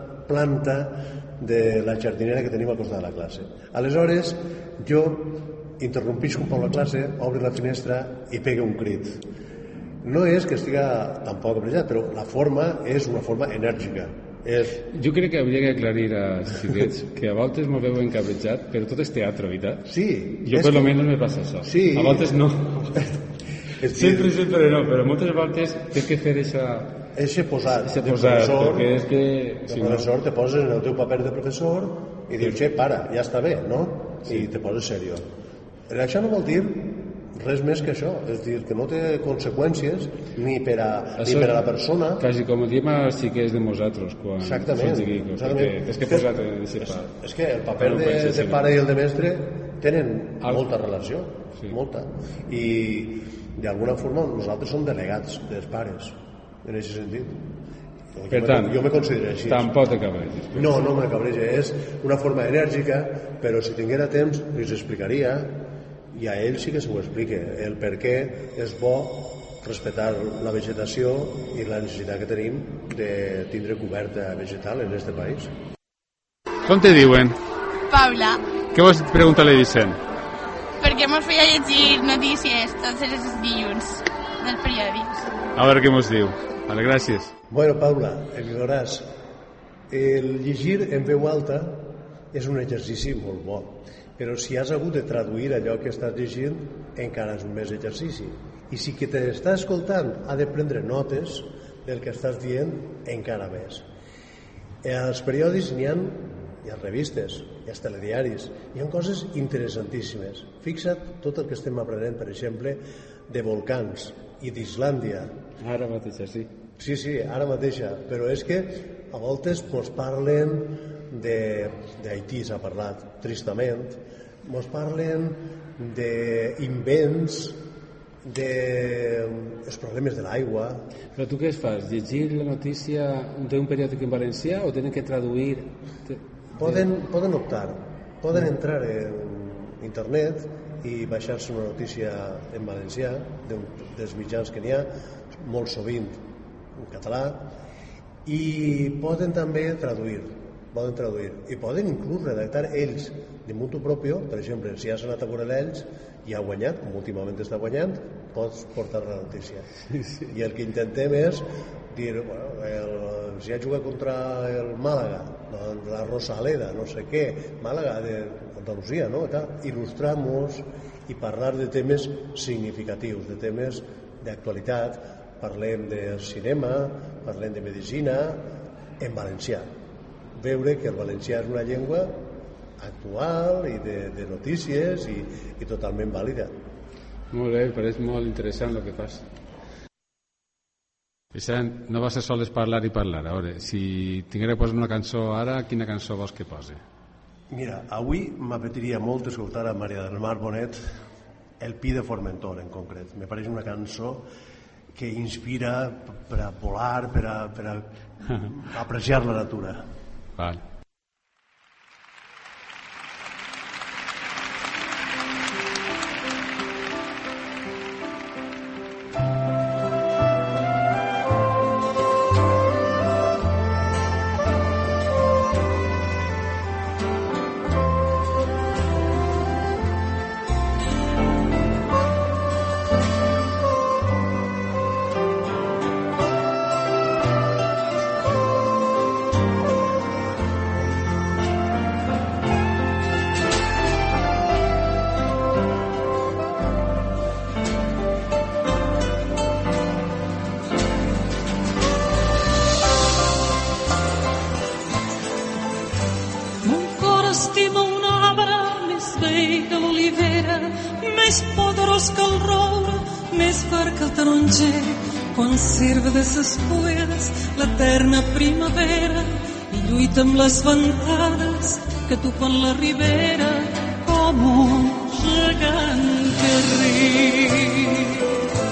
[SPEAKER 4] planta de la jardinera que tenim al costat de la classe. Aleshores, jo interrompís un poc la classe, obri la finestra i pega un crit. No és que estiga tampoc cabrejat, però la forma és una forma enèrgica.
[SPEAKER 1] Jo crec que hauria d'aclarir als xiquets que a voltes m'ho veuen cabrejat, però tot és teatre, veritat?
[SPEAKER 4] Sí.
[SPEAKER 1] Jo per lo menos me passa això.
[SPEAKER 4] Sí.
[SPEAKER 1] A voltes no. Sempre no, però moltes voltes tens que fer eixe
[SPEAKER 4] posat
[SPEAKER 1] de professor, perquè és que...
[SPEAKER 4] Si professor, te poses en el teu paper de professor i dius, para, ja està bé, no? I te poses seriós. Això no vol dir res més que això, és dir, que no té conseqüències ni per a la persona.
[SPEAKER 1] Quasi com diem als xiquets de nosaltres quan
[SPEAKER 4] exactament.
[SPEAKER 1] És que posat
[SPEAKER 4] és que el paper de pare i el de mestre tenen molta relació, molta, i d'alguna forma nosaltres som delegats dels pares en aquest sentit.
[SPEAKER 1] Per tant,
[SPEAKER 4] jo me considero així.
[SPEAKER 1] Tampoc te cabreges.
[SPEAKER 4] No me cabreja, és una forma enèrgica, però si tinguera temps els explicaria, i a ell sí que s'ho explique, el per què és bo respectar la vegetació i la necessitat que tenim de tindre coberta vegetal en aquest país.
[SPEAKER 5] Com te diuen?
[SPEAKER 9] Paula.
[SPEAKER 5] Què vols preguntar-li a Vicent?
[SPEAKER 9] Perquè mos feia llegir notícies tots els dilluns dels periòdics.
[SPEAKER 5] A veure què mos diu. Vale, gràcies.
[SPEAKER 4] Bueno, Paula, ajudaràs. El llegir en veu alta és un exercici molt bo, però si has hagut de traduir allò que estàs llegint, encara és un més exercici. I si qui t'està escoltant ha de prendre notes del que estàs dient, encara més. Als periòdics n'hi ha revistes, hi ha telediaris, hi ha coses interessantíssimes. Fixa't tot el que estem aprenent, per exemple, de volcans i d'Islàndia.
[SPEAKER 1] Ara mateix, sí.
[SPEAKER 4] Sí, ara mateixa, però és que a voltes ens parlen d'Haití, s'ha parlat, tristament, ens parlen d'invents, dels problemes de l'aigua.
[SPEAKER 1] Però tu què fas? Llegir la notícia d'un periòdic en valencià o tenen que traduir?
[SPEAKER 4] Poden optar, poden entrar en internet i baixar-se una notícia en valencià dels mitjans que n'hi ha, molt sovint en català, i poden també traduir i poden inclús redactar ells de motu propio. Per exemple, si has anat a veure ells i ha guanyat, com últimament està guanyant, pots portar la notícia. I el que intentem és dir, si ha jugat contra el Màlaga, la Rosaleda, no sé què, Màlaga d'Andalusia, no? Il·lustrar-nos i parlar de temes significatius, de temes d'actualitat. Parlem de cinema, parlem de medicina en valencià. Veure que el valencià és una llengua actual i de notícies i totalment vàlida.
[SPEAKER 1] Molt bé, pareix molt interessant el que fas. Vicent, no va ser sols parlar i parlar. A veure, si tinguera que posar una cançó ara, quina cançó vols que posi?
[SPEAKER 4] Mira, avui m'apetiria molt escoltar a Maria del Mar Bonet El Pi de Formentor, en concret. Me pareix una cançó que inspira per a volar, per a apreciar la natura.
[SPEAKER 1] Vale.
[SPEAKER 10] Conserva de ses poeres l'eterna primavera i lluita amb les ventades que topen la ribera com un gegant que riu.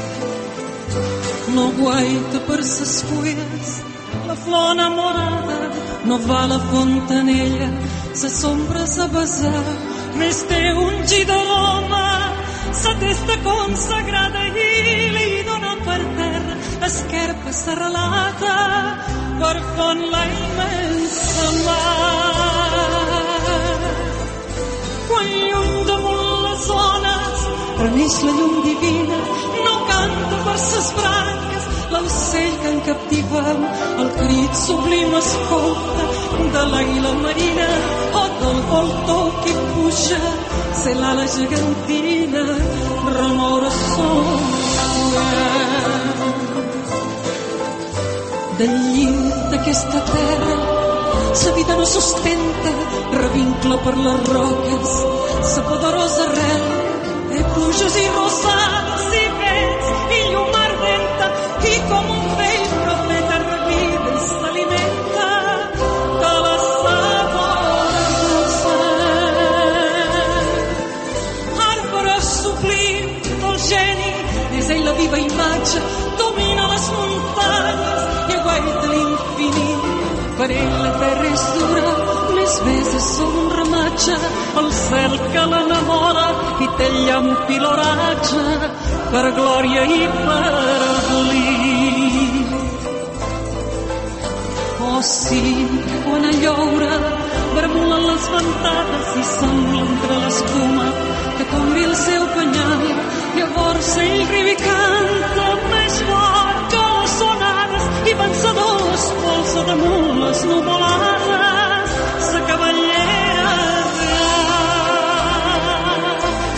[SPEAKER 10] No guaita per ses fulles la flor enamorada, no va a la fontanella ses ombres a besar, més té un gi d'aroma sa testa consagrada i li dona per terra esquerpa serralata per font la immensa mar. Quan lluny damunt la zona és la llum divina, no canta per ses branques, l'aucell que en captivem, el crit sublim escolta de l'àguila marina o del voltor que puja, se l'ala gegantina remora son del lliu d'aquesta terra sa vida no sostenta, revincla per les roques sa poderosa arrel de pluges i rosades i vents i llum ardenta i com un vell profeta revida i s'alimenta de les sabores del cel. Arbre sublim del geni, és ell la viva imatge, domina les muntanyes i aguaita l'infinit. Per ell la terra és dura, les veses són un ramatge, el cel que l'enamora i té llamp i l'oratge, per glòria i per oblit. Oh sí, quan a lloure vermulen les ventades i sembla entre l'escuma que tombi el seu penyal, llavors ell riu i canta més fort que les sonades i vencedors polsa damunt les nuvolades sa cavallera real.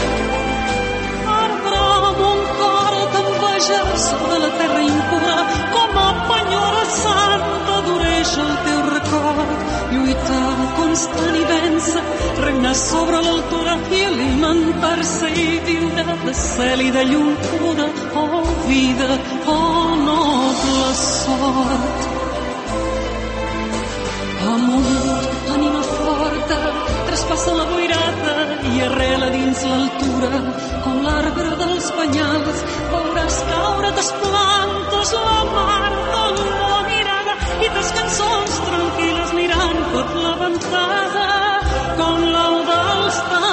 [SPEAKER 10] Arbre amb un cor d'enveja sobre la terra impura, com a penyora santa dureix el teu record, lluitar constant i vèncer, regnar sobre l'altura i alimentar-se i viure de cel i de llum pura. Oh vida, oh noble sort. Amunt, ànima forta, traspassa la boirada i arrela dins l'altura, com l'arbre dels penyals, veuràs caure tes plantes, la mar del món irada i tes cançons tranquil·les mirant tot la ventada, com l'au dels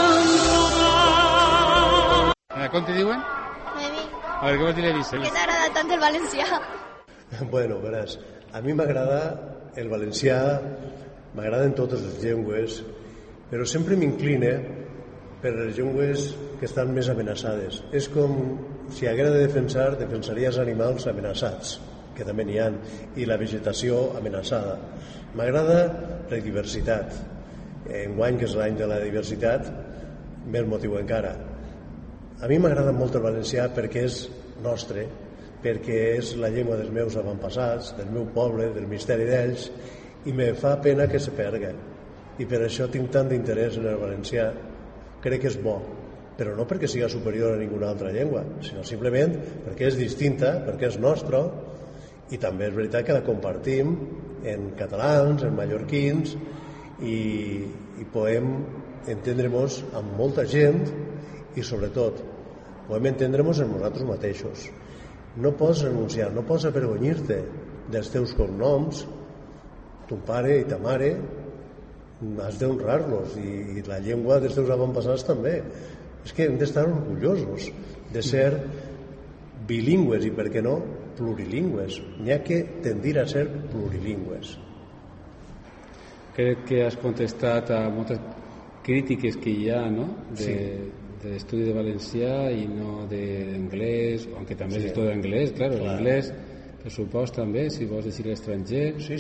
[SPEAKER 10] temporals.
[SPEAKER 5] Com te diuen?
[SPEAKER 6] Noemí.
[SPEAKER 5] A veure, què vols dir, Eliseu?
[SPEAKER 6] Què t'agrada tant el valencià?
[SPEAKER 4] Bueno, veràs, a mi m'agrada el valencià, m'agraden totes les llengües, però sempre m'incline per les llengües que estan més amenaçades. És com si haguera de defensar, defensaria els animals amenaçats, que també n'hi ha, i la vegetació amenaçada. M'agrada la diversitat. Enguany, que és l'any de la diversitat, més motiu encara. A mi m'agrada molt el valencià perquè és nostre, perquè és la llengua dels meus avantpassats, del meu poble, del misteri d'ells, i me fa pena que se perga. I per això tinc tant d'interès en el valencià. Crec que és bo, però no perquè siga superior a ninguna altra llengua, sinó simplement perquè és distinta, perquè és nostra, i també és veritat que la compartim en catalans, en mallorquins, i podem entendre-nos amb molta gent i sobretot podem entendre-nos en nosaltres mateixos. No pots renunciar, no pots avergonyir-te dels teus cognoms, ton pare i ta mare, has d'honrar-los, i la llengua dels teus avantpassats també. És que hem d'estar orgullosos de ser bilingües i, per què no, plurilingües. N'hi ha que tendir a ser plurilingües.
[SPEAKER 1] Crec que has contestat a moltes crítiques que hi ha, no?, de l'estudi de valencià i no d'anglès, aunque també s'estudia anglès, claro, l'anglès, per supòs també, si vols dir l'estranger.
[SPEAKER 4] Sí.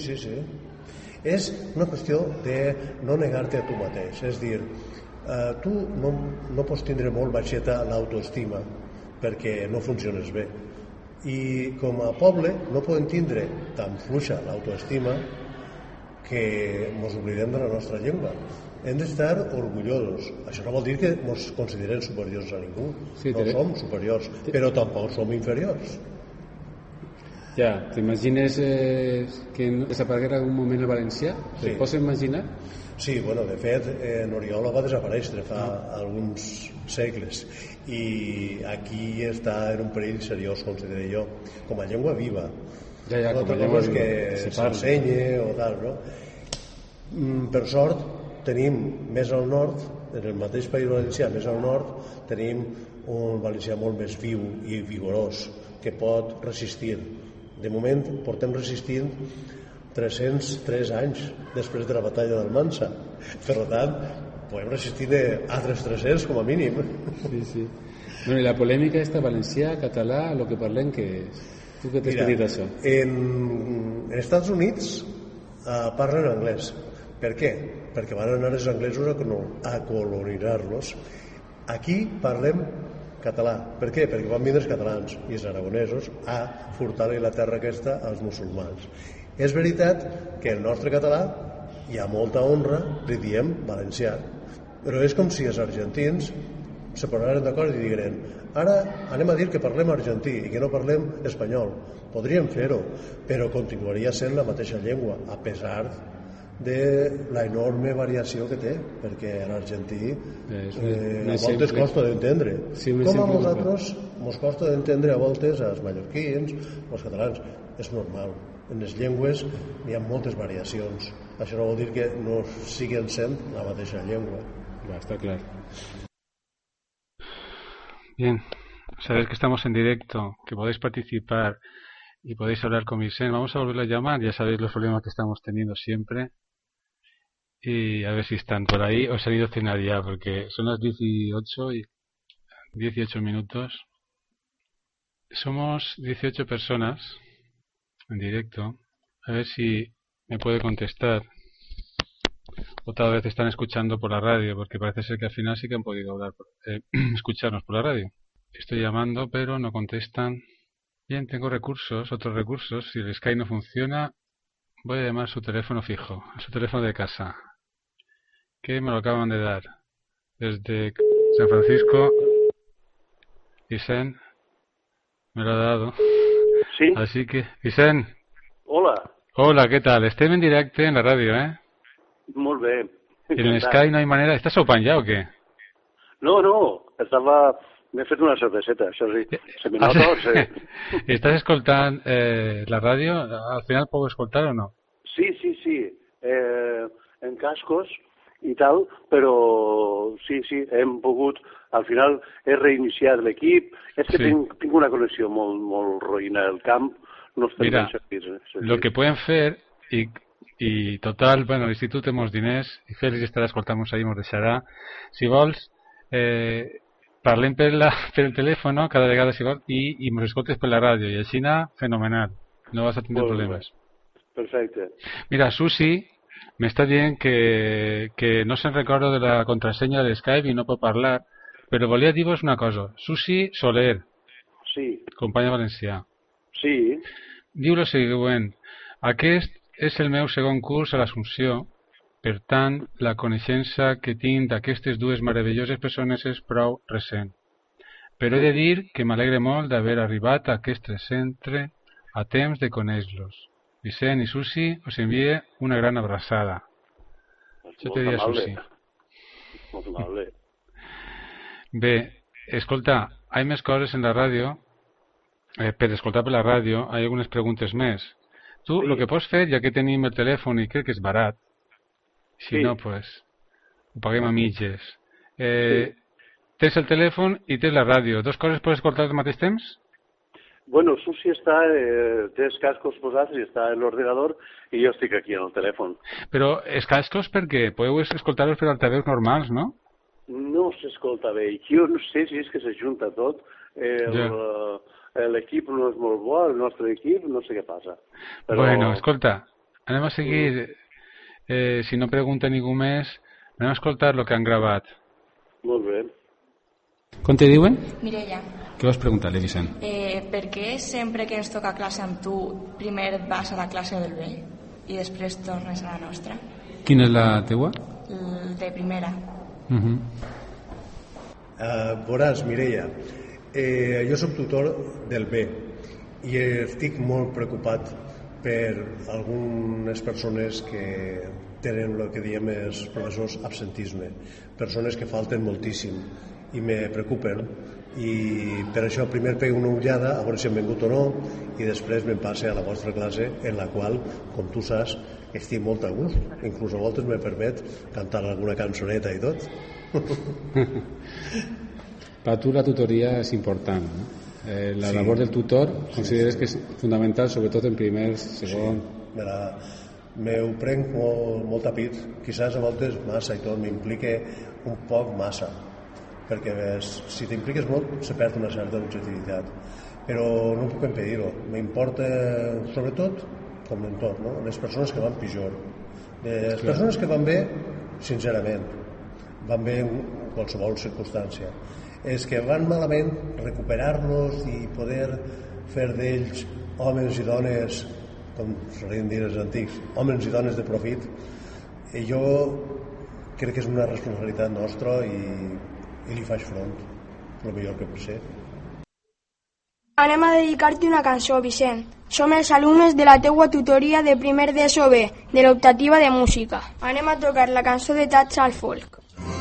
[SPEAKER 4] És una qüestió de no negar-te a tu mateix, és dir, tu no pots tindre molt baixeta l'autoestima perquè no funciones bé, i com a poble no podem tindre tan fluixa l'autoestima que ens oblidem de la nostra llengua. Hem d'estar orgullosos. Això no vol dir que ens considerem superiors a ningú. No som superiors, però tampoc som inferiors.
[SPEAKER 1] Ja, t'imagines que desapareguera algun moment el valencià? Te'l pots imaginar?
[SPEAKER 4] Sí, bueno, de fet, Oriola va desaparèixer fa alguns segles i aquí està en un perill seriós, considero jo, com a llengua viva.
[SPEAKER 1] Ja,
[SPEAKER 4] no
[SPEAKER 1] com a llengua viva,
[SPEAKER 4] que s'ensenya o tal, no? Per sort, tenim més al nord, en el mateix País Valencià, més al nord, tenim un valencià molt més viu i vigorós, que pot resistir. De moment portem resistint 303 anys després de la batalla d'Almansa. Per tant, podem resistir altres 300 com a mínim.
[SPEAKER 1] Sí. Bueno, i la polèmica està valencià, català, el que parlem, què és? Tu què t'has dit això?
[SPEAKER 4] En Estats Units parlen anglès. Per què? Perquè van anar els anglesos a colonitzar-los. Aquí parlem català. Per què? Perquè van vindre els catalans i els aragonesos a furtar-li la terra aquesta als musulmans. És veritat que el nostre català, hi ha molta honra, li diem valencià, però és com si els argentins se posaren d'acord i digueren ara anem a dir que parlem argentí i que no parlem espanyol. Podríem fer-ho, però continuaria sent la mateixa llengua, a pesar de la enorme variació que té, perquè l'argentí a voltes costa d'entendre. Com a nosaltres ens costa d'entendre a voltes als mallorquins, als catalans. És normal. En les llengües hi ha moltes variacions. Això no vol dir que no siguen sent la mateixa llengua.
[SPEAKER 1] Está claro.
[SPEAKER 5] Bien, sabéis que estamos en directo, que podéis participar y podéis hablar con Vicente. Vamos a volverlo a llamar, ya sabéis los problemas que estamos teniendo siempre. Y a ver si están por ahí o se han ido a cenar ya, porque son las 18 y 18 minutos. Somos 18 personas en directo. A ver si me puede contestar. O tal vez están escuchando por la radio, porque parece ser que al final sí que han podido hablar, escucharnos por la radio. Estoy llamando, pero no contestan. Bien, tengo recursos, otros recursos. Si el Skype no funciona, voy a llamar a su teléfono fijo, a su teléfono de casa, que me lo acaban de dar. Desde San Francisco, Vicent me lo ha dado.
[SPEAKER 11] Sí.
[SPEAKER 5] Así que, Vicent.
[SPEAKER 11] Hola.
[SPEAKER 5] Hola, ¿qué tal? Estem en directe en la ràdio,
[SPEAKER 11] Molt bé.
[SPEAKER 5] I en Sky no hay manera... ¿Estás sopant ja o què?
[SPEAKER 11] No, m'he fet una cerveseta, això sí. Se me nota, sí.
[SPEAKER 5] ¿Estás escoltant la ràdio? Al final puedo escoltar o no?
[SPEAKER 11] Sí. En cascos i tal, però sí, hem pogut... Al final he reiniciat l'equip. És que tinc una connexió molt roïna del camp. No estem
[SPEAKER 5] Mira, lo que pueden fer i total, bueno, l'institut té molts diners i Félix estarà escoltant-nos ahí, mos deixarà. Si vols, parlem per el telèfon cada vegada si vols i mos escoltes per la ràdio i així fenomenal, no vas a tindre problemes.
[SPEAKER 11] Perfecte.
[SPEAKER 5] Mira, Susi m'està dient que no se'n recorda de la contrasenya de l'Skype i no pot parlar, però volia dir-vos una cosa. Susi Soler, companya valencià, diu el següent: aquest és el meu segon curs a l'Assumpció, per tant, la coneixença que tinc d'aquestes dues meravelloses persones és prou recent. Però he de dir que m'alegre molt d'haver arribat a aquest centre a temps de conèixer-los. Vicent i Susi, us envie una gran abraçada. Això te diria Susi.
[SPEAKER 11] Molt amable.
[SPEAKER 5] Bé, escolta, hi ha més coses en la ràdio. Per escoltar per la ràdio, hi ha algunes preguntes més. Tu, el que pots fer, ja que tenim el telèfon i crec que és barat, si no, pues, ho paguem a mitges. Tens el telèfon i tens la ràdio. Dos coses pots escoltar al mateix temps?
[SPEAKER 11] Bueno, Susi té els cascos posats i està en l'ordenador i jo estic aquí en el telèfon.
[SPEAKER 5] Però els cascos per què? Podeu escoltar-los per altaveus normals, no?
[SPEAKER 11] No s'escolta bé. Jo no sé si és que s'ajunta tot. L'equip no és molt bo, el nostre equip, no sé què passa.
[SPEAKER 5] Bueno, escolta, anem a seguir, si no pregunta ningú més, anem a escoltar el que han gravat.
[SPEAKER 11] Molt bé.
[SPEAKER 1] Com te diuen?
[SPEAKER 6] Mireia.
[SPEAKER 1] Què vas preguntar-li, Vicent?
[SPEAKER 6] Per què sempre que ens toca classe amb tu, primer vas a la classe del B i després tornes a la nostra?
[SPEAKER 1] Quina és la teua?
[SPEAKER 6] De primera.
[SPEAKER 4] Veuràs, Mireia, jo soc tutor del B i estic molt preocupat per algunes persones que tenen el que diem els professors absentisme, persones que falten moltíssim i me preocupen, i per això primer pego una ullada a veure si han vingut o no i després me'n passe a la vostra classe, en la qual, com tu saps, estic molt a gust, inclús a voltes me permet cantar alguna cançoneta i tot.
[SPEAKER 1] Per tu la tutoria és important, no? La labor del tutor consideres que és fundamental, sobretot en primer, segon...
[SPEAKER 4] M'ho prenc molt a pit, quizás a voltes massa i tot, m'implica un poc massa, perquè si t'impliques molt se perd una certa objectivitat, però no puc impedir-ho. M'importa sobretot, com en tot, no? Les persones que van pitjor. Les persones que van bé, sincerament, van bé en qualsevol circumstància. Els que van malament, recuperar-los i poder fer d'ells homes i dones, com solien dir els antics, homes i dones de profit, jo crec que és una responsabilitat nostra i li faig front el millor que pot ser.
[SPEAKER 9] Anem a dedicar-te una cançó, Vicent. Som els alumnes de la teua tutoria de primer d'ESO B, de l'optativa de música. Anem a tocar la cançó de Tats al Folk.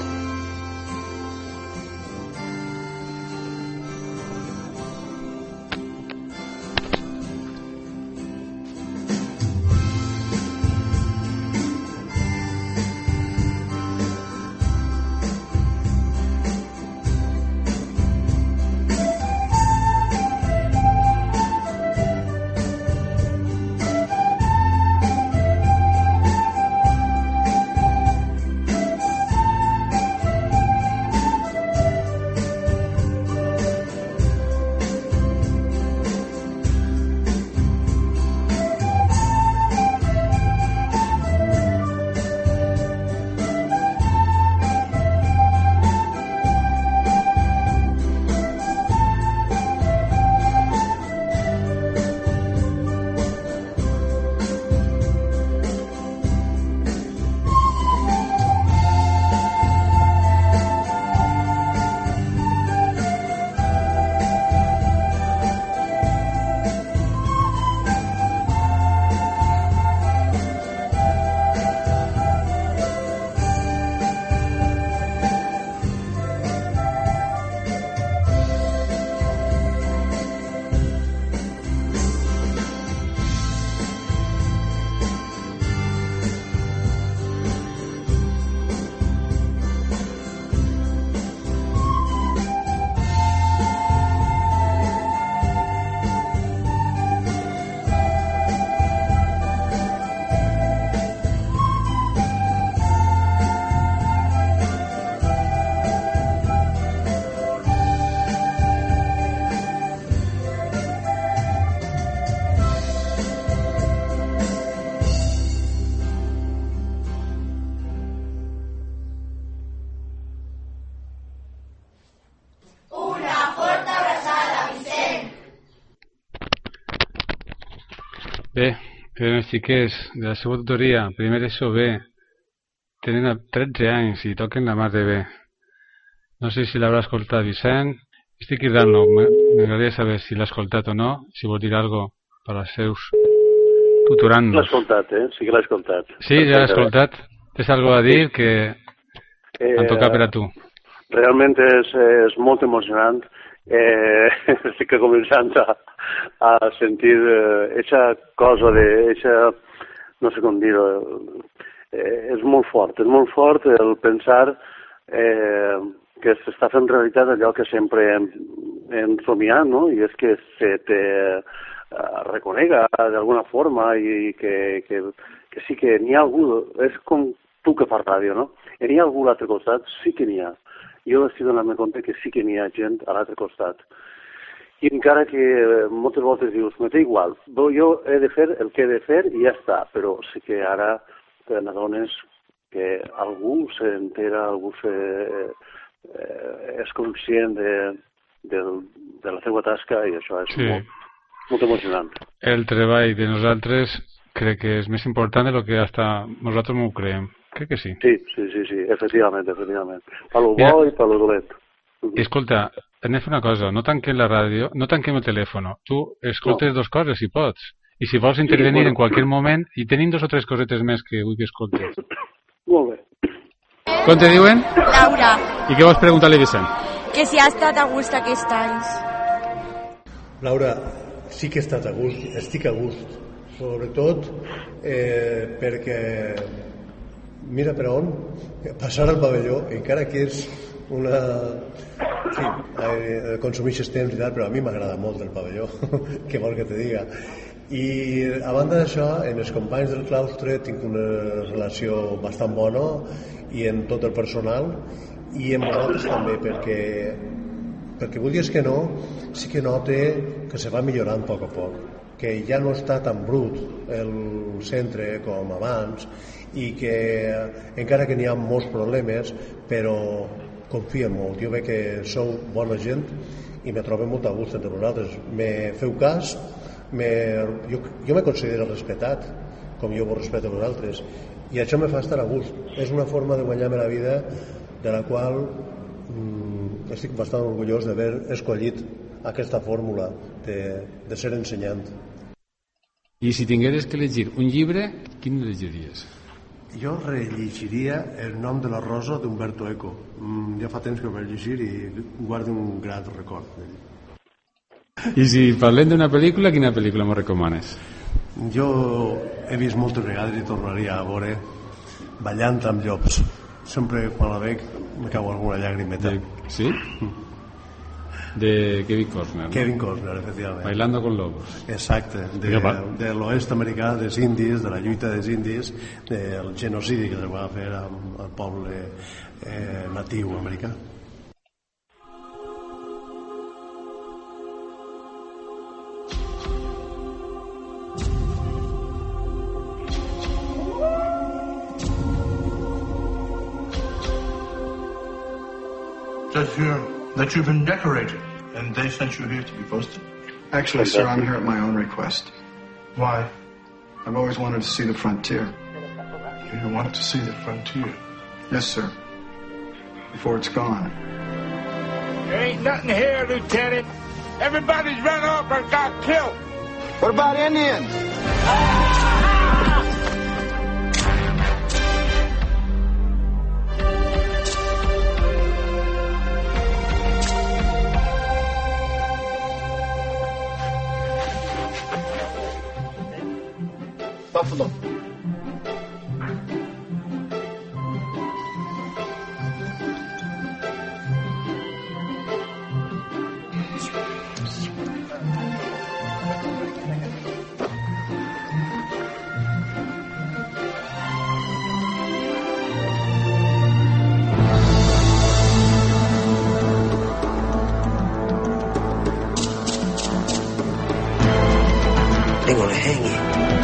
[SPEAKER 5] Bé, els xiquets de la seva tutoria, primer ESO B, tenen 13 anys i toquen la mar de bé. No sé si l'haurà escoltat Vicent. Estic cridant-lo, m'agradaria saber si l'ha escoltat o no, si vol dir alguna cosa per als seus tutorant-nos.
[SPEAKER 11] L'ha escoltat, sí que l'ha escoltat.
[SPEAKER 5] Sí, ja l'ha escoltat. Tens alguna a dir que han tocat per a tu?
[SPEAKER 11] Realment és molt emocionant. Estic començant a sentir aquesta cosa no sé com dir-ho, és molt fort el pensar que s'està fent realitat allò que sempre hem somiat, no? I és que se te reconega d'alguna forma i que sí que n'hi ha algú, és com tu que fas ràdio, no? N'hi ha algú a l'altre costat, sí que n'hi ha. Jo estic donant-me compte que sí que n'hi ha gent a l'altre costat. I encara que moltes voltes dius, m'és igual, jo he de fer el que he de fer i ja està, però sí que ara te n'adones que algú s'entera, algú és conscient de la seva tasca i això és molt emocionant. El
[SPEAKER 5] treball de nosaltres crec que és més important del que hasta nosaltres m'ho creiem. Crec que sí.
[SPEAKER 11] Sí, efectivament. Per lo bo i per lo dolent.
[SPEAKER 5] Escolta, anem a fer una cosa, no tanquem la ràdio, no tanquem el telèfon. Tu escoltes dues coses, si pots. I si vols intervenir en qualsevol moment, i tenim 2 o 3 cosetes més que vull que escoltes.
[SPEAKER 11] Molt bé.
[SPEAKER 5] Com te diuen?
[SPEAKER 6] Laura.
[SPEAKER 5] I què vols preguntar-li, Vicent?
[SPEAKER 6] Que si ha estat a gust aquests anys.
[SPEAKER 4] Laura, sí que he estat a gust, estic a gust. Sobretot perquè mira per on passar al pavelló, encara que és una... Sí, consumeixes temps i tal, però a mi m'agrada molt el pavelló, què vol que te diga. I a banda d'això, amb els companys del claustre tinc una relació bastant bona i amb tot el personal, i amb les notes també, perquè vulguis que no, sí que note que se va millorant a poc, que ja no està tan brut el centre com abans i que encara que n'hi ha molts problemes, però confia molt. Jo veig que sou bona gent i me trobo molt a gust entre vosaltres. Me feu cas, jo me considero respectat com jo vos respeto a vosaltres, i això me fa estar a gust. És una forma de guanyar-me la vida de la qual estic bastant orgullós d'haver escollit aquesta fórmula de ser ensenyant.
[SPEAKER 1] I si tingueres que llegir un llibre, quin llegiries?
[SPEAKER 4] Jo rellegiria El nom de la rosa d'Umberto Eco. Ja fa temps que ho vaig llegir i guardo un grat record.
[SPEAKER 1] I si parlem d'una pel·lícula, quina pel·lícula m'ho recomanes?
[SPEAKER 4] Jo he vist moltes vegades i tornaria a veure Ballant amb llops. Sempre quan la veig me cau alguna llàgrimeta.
[SPEAKER 1] Sí? De Kevin Costner, ¿no?
[SPEAKER 4] Kevin Costner, efectivament.
[SPEAKER 1] Bailando con lobos.
[SPEAKER 4] Exacte, de l'oest americà, dels indis, de la lluita dels indis, del genocidi que es va fer al poble natiu americà.
[SPEAKER 12] Says here that you've been decorated, and they sent you here to be posted.
[SPEAKER 13] Actually, sir, I'm here at my own request.
[SPEAKER 12] Why?
[SPEAKER 13] I've always wanted to see the frontier.
[SPEAKER 12] You wanted to see the frontier?
[SPEAKER 13] Yes, sir. Before it's gone.
[SPEAKER 14] There ain't nothing here, Lieutenant. Everybody's run off or got killed.
[SPEAKER 13] What about Indians?
[SPEAKER 12] Buffalo.
[SPEAKER 15] They're gonna hang you.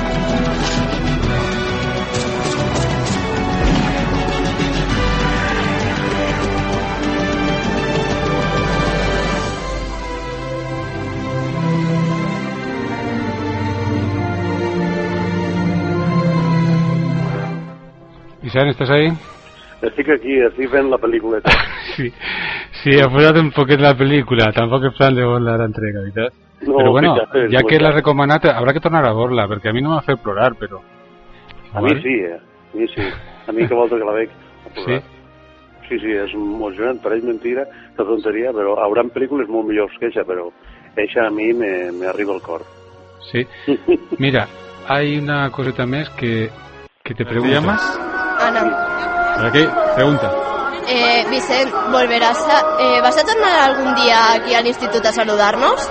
[SPEAKER 5] Vicent, ¿estás ahí?
[SPEAKER 11] Estic aquí, estic fent la pel·lícula.
[SPEAKER 5] Sí, apura't un poquet la película, tampoco es plan de verla la entrega, ¿verdad?
[SPEAKER 11] No,
[SPEAKER 5] pero bueno,
[SPEAKER 11] fíjate,
[SPEAKER 5] ya que la recomanat, habrá que tornar a verla, porque a mí no m'ha fet plorar, però...
[SPEAKER 11] A mi sí, a mi sí. A mi que volta que la veig a plorar.
[SPEAKER 5] Sí?
[SPEAKER 11] Sí, és emocionant, pareix mentira, que tonteria, però hauran pel·lícules molt millors que eixa, però eixa a mi me arriba al cor.
[SPEAKER 5] Sí. Mira, hay una coseta més que te pregunto. ¿Te llamas?
[SPEAKER 16] Ana.
[SPEAKER 5] ¿Para qué? Pregunta.
[SPEAKER 16] Vicent, ¿vas a tornar algún día aquí al instituto a saludarnos?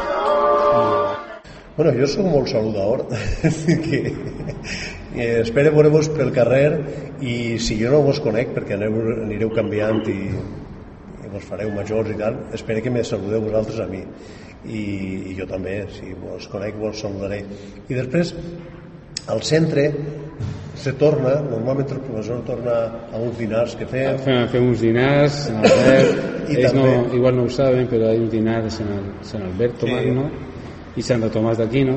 [SPEAKER 4] Bueno, jo soc molt saludador, que espero veure-vos pel carrer i si jo no vos conec, perquè anireu canviant i vos fareu majors i tal, espero que me saludeu vosaltres a mi i jo també, si vos conec vos saludaré. I després al centre se torna, normalment el professor torna a uns dinars que fem.
[SPEAKER 1] Fem uns dinars, Sant Albert, ells no, igual no ho saben, però hi ha un dinar de Sant Alberto Magno i Sant Tomàs d'Aquino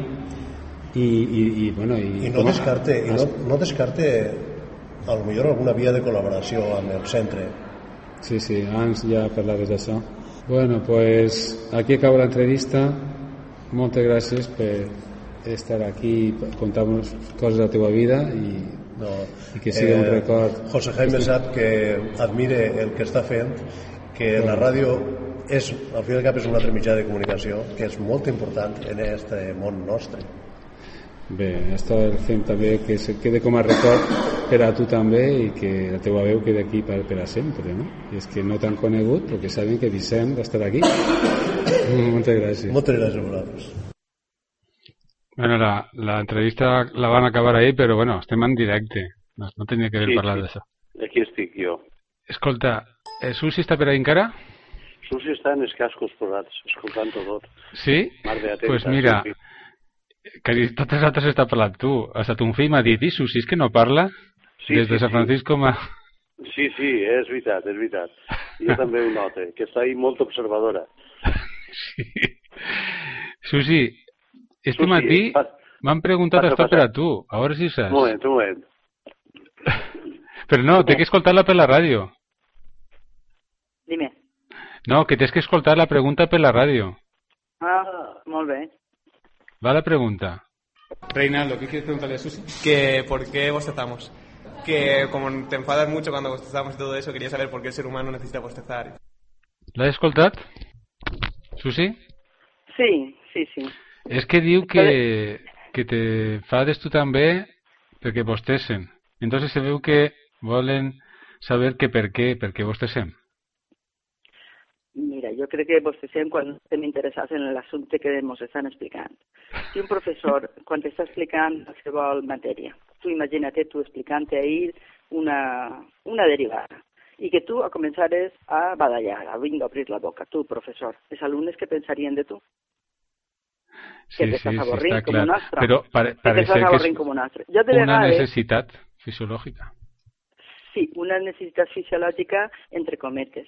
[SPEAKER 1] i bueno, i
[SPEAKER 4] no descarte a lo millor alguna via de col·laboració amb el centre.
[SPEAKER 1] Sí, abans ja parlaves d'això. Bueno, pues aquí acaba l'entrevista. Moltes gràcies per estar aquí i contar-nos coses de la teva vida i que sigui un record.
[SPEAKER 4] José Jaime sap que admire el que està fent, que la ràdio és, al fi i al cap, és un altre mitjà de comunicació que és molt important en aquest món nostre.
[SPEAKER 1] Bé, esto fem també que se quede com a record per a tu també i que la teva veu quede aquí per a sempre, no? I és que no t'han conegut perquè saben que Vicent va estar aquí. Moltes gràcies.
[SPEAKER 4] Moltes gràcies a vosaltres.
[SPEAKER 5] Bueno, la entrevista la van a acabar ahí, però bueno, estem en directe. No tenia que haver parlat d'això.
[SPEAKER 11] Aquí estic jo.
[SPEAKER 5] Escolta, Susi està per ahí encara?
[SPEAKER 11] Susi està en els cascos posats, escoltant-ho tot.
[SPEAKER 5] Sí? Pues mira, que totes les altres està parlant tu. Hasta ton fill m'ha dit, i Susi, és que no parla? Des de San Francisco m'ha...
[SPEAKER 11] Sí, és veritat, és veritat. Jo també ho noto, que està ahí molt observadora.
[SPEAKER 5] Sí. Susi, este matí m'han preguntat estar per a tu, a veure si saps.
[SPEAKER 11] Un moment.
[SPEAKER 5] Però no, té que escoltar-la per la ràdio.
[SPEAKER 17] Dime.
[SPEAKER 5] No, que tens que escoltar la pregunta per la ràdio.
[SPEAKER 17] Ah, molt bé.
[SPEAKER 5] Va la pregunta.
[SPEAKER 1] Reinaldo, ¿qué quieres preguntarle a Susi?
[SPEAKER 18] Que por qué bostezamos. Que como te enfadas mucho cuando bostezamos y todo eso, quería saber por qué el ser humano necesita bostezar.
[SPEAKER 5] L'has escoltat, Susi?
[SPEAKER 17] Sí.
[SPEAKER 5] És que diu que te fades tu també perquè bostesen. Entonces se veu que volen saber que per què bostesem.
[SPEAKER 17] Mira, jo crec que bostesem quan estem interessats en l'assumpte que ens estan explicant. Si un professor, quan t'està explicant qualsevol matèria, tu imagina't tu explicant-te ahir una derivada, i que tu començares a badallar, a obrir la boca, tu, professor. Els alumnes què pensarien de tu? Que t'estàs avorrint com un astre.
[SPEAKER 5] Però parece que és una necessitat fisiològica.
[SPEAKER 17] Sí, una necessitat fisiològica entre cometes.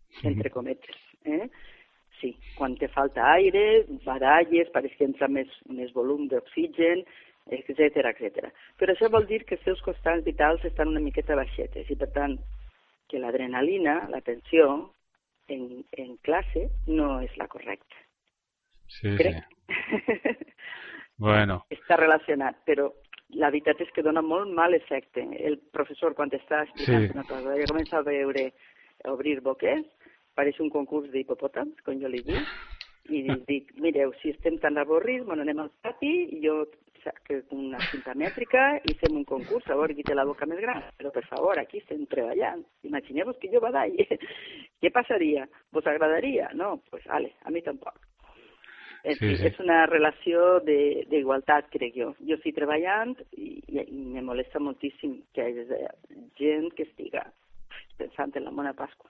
[SPEAKER 17] Sí, quan te falta aire, baralles, pareix que entra més volum d'oxigen, etcètera. Però això vol dir que els seus constants vitals estan una miqueta baixetes i, per tant, que l'adrenalina, la tensió, en classe no és la correcta.
[SPEAKER 5] Sí. Bueno.
[SPEAKER 17] Està relacionat, però la veritat és que dona molt mal efecte. El professor, quan està explicant una cosa, ja comença a veure, a obrir boques, pareix un concurs d'hipopòtams, com jo li dic, i dic, mireu, si estem tan avorrits, bueno, anem al pati, i jo saco una cinta mètrica i fem un concurs, a veure qui té la boca més gran. Però, per favor, aquí estem treballant. Imagineu-vos que jo badalle. Què passaria? Vos agradaria? No? Pues vale, a mi tampoc. Sí. És una relació d'igualtat, crec jo. Jo estic treballant i me molesta moltíssim que hi hagi gent que estiga pensant en la Mona Pasqua.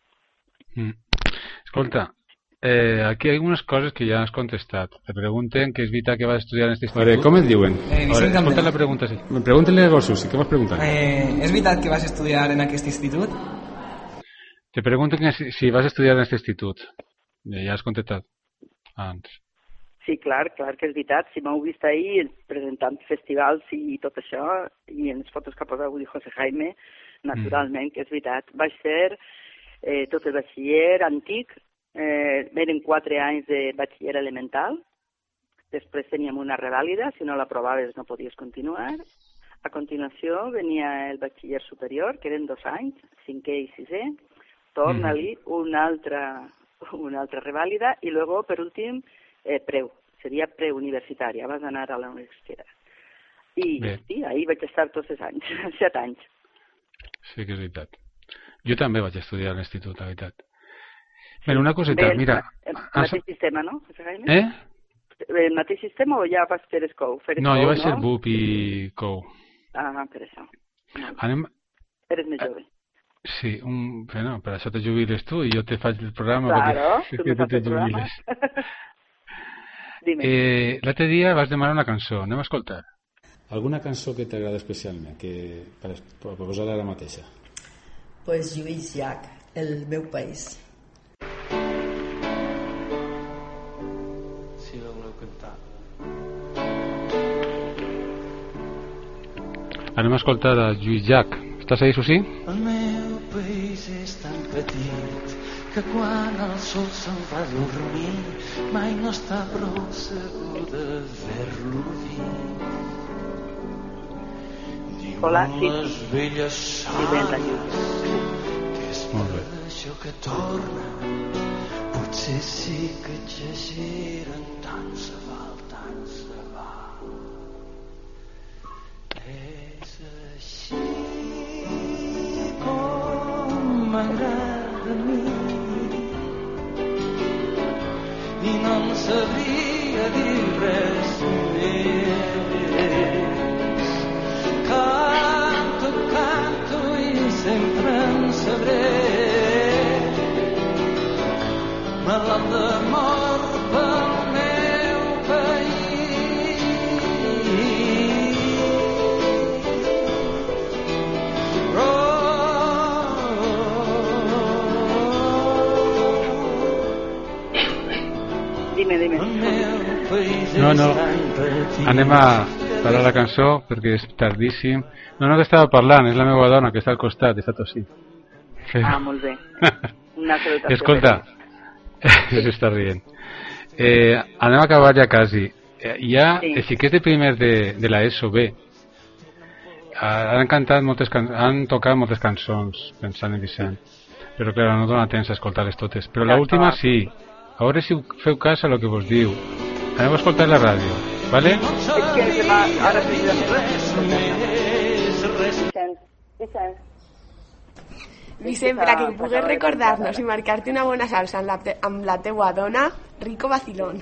[SPEAKER 5] Escolta, aquí hi ha algunes coses que ja has contestat. Te pregunten que és veritat que vas estudiar en aquest institut.
[SPEAKER 1] Vale, com et diuen?
[SPEAKER 5] Escolta la pregunta, sí.
[SPEAKER 1] Pregúntale a vos, Susi, què vas preguntar?
[SPEAKER 18] És veritat que vas estudiar en aquest institut?
[SPEAKER 5] Te pregunten si vas estudiar en aquest institut. Ja has contestat abans.
[SPEAKER 17] Sí, clar que és veritat. Si m'heu vist ahir presentant festivals i tot això, i en les fotos que ha posat avui José Jaime, naturalment que és veritat. Vaig fer tot el batxiller antic, eren 4 anys de batxiller elemental, després teníem una revàlida, si no l'aprovaves no podies continuar. A continuació venia el batxiller superior, que eren 2 anys, 5è i 6è, torna-li una altra revàlida, i luego, per últim, seria preuniversitària, vas anar a la universitat. I sí, ahir vaig estar tots els anys, 7 anys.
[SPEAKER 5] Sí que és veritat. Jo també vaig estudiar a l'institut, la veritat. Bé, una coseta, mira...
[SPEAKER 17] El mateix sistema, no? El mateix sistema o ja vas fer COU?
[SPEAKER 5] No, jo vaig ser BUP i COU.
[SPEAKER 17] Ah, per això. Eres més jove.
[SPEAKER 5] Sí, bueno, per això te jubiles tu i jo te faig el programa.
[SPEAKER 17] Claro, tu me fas el programa.
[SPEAKER 5] L'altre dia vas demanar una cançó, anem a escoltar.
[SPEAKER 1] Alguna cançó que t'agrada especialment, per proposar-la ara mateixa?
[SPEAKER 3] Pues Lluís Llach, El meu país.
[SPEAKER 19] Si la voleu cantar.
[SPEAKER 5] Anem a escoltar a Lluís Llach. Estàs ahí, Susi?
[SPEAKER 19] El meu país és tan petit que quan el sol se'n va dormir mai no està prou segur de fer-lo dir.
[SPEAKER 17] Hola, sí.
[SPEAKER 19] Les velles sales que és per això que torna, potser sí que exageren, tant se val. És així com m'agrada a mi i no em sabria dir res més. Canto i sempre en sabré malalt d'amor pel meu país.
[SPEAKER 17] Dime.
[SPEAKER 5] No, anem a parar la cançó perquè és tardíssim. No, que estava parlant, és la meva dona que està al costat, està tossint.
[SPEAKER 17] Ah, molt bé. Una salutació.
[SPEAKER 5] Escolta, s'està rient. Anem a acabar ja quasi. Ja, els xiquets de primer de l'ESO B han tocat moltes cançons pensant en Vicent, però clar, no dona temps a escoltar-les totes, però l'última sí. A veure si feu cas a lo que vos diu. Anem a escoltar la ràdio, ¿vale?
[SPEAKER 17] És que ara
[SPEAKER 20] Vicent, per a que pugues recordar-nos i marcar-te una bona salsa amb la teua dona, Rico Vacilón.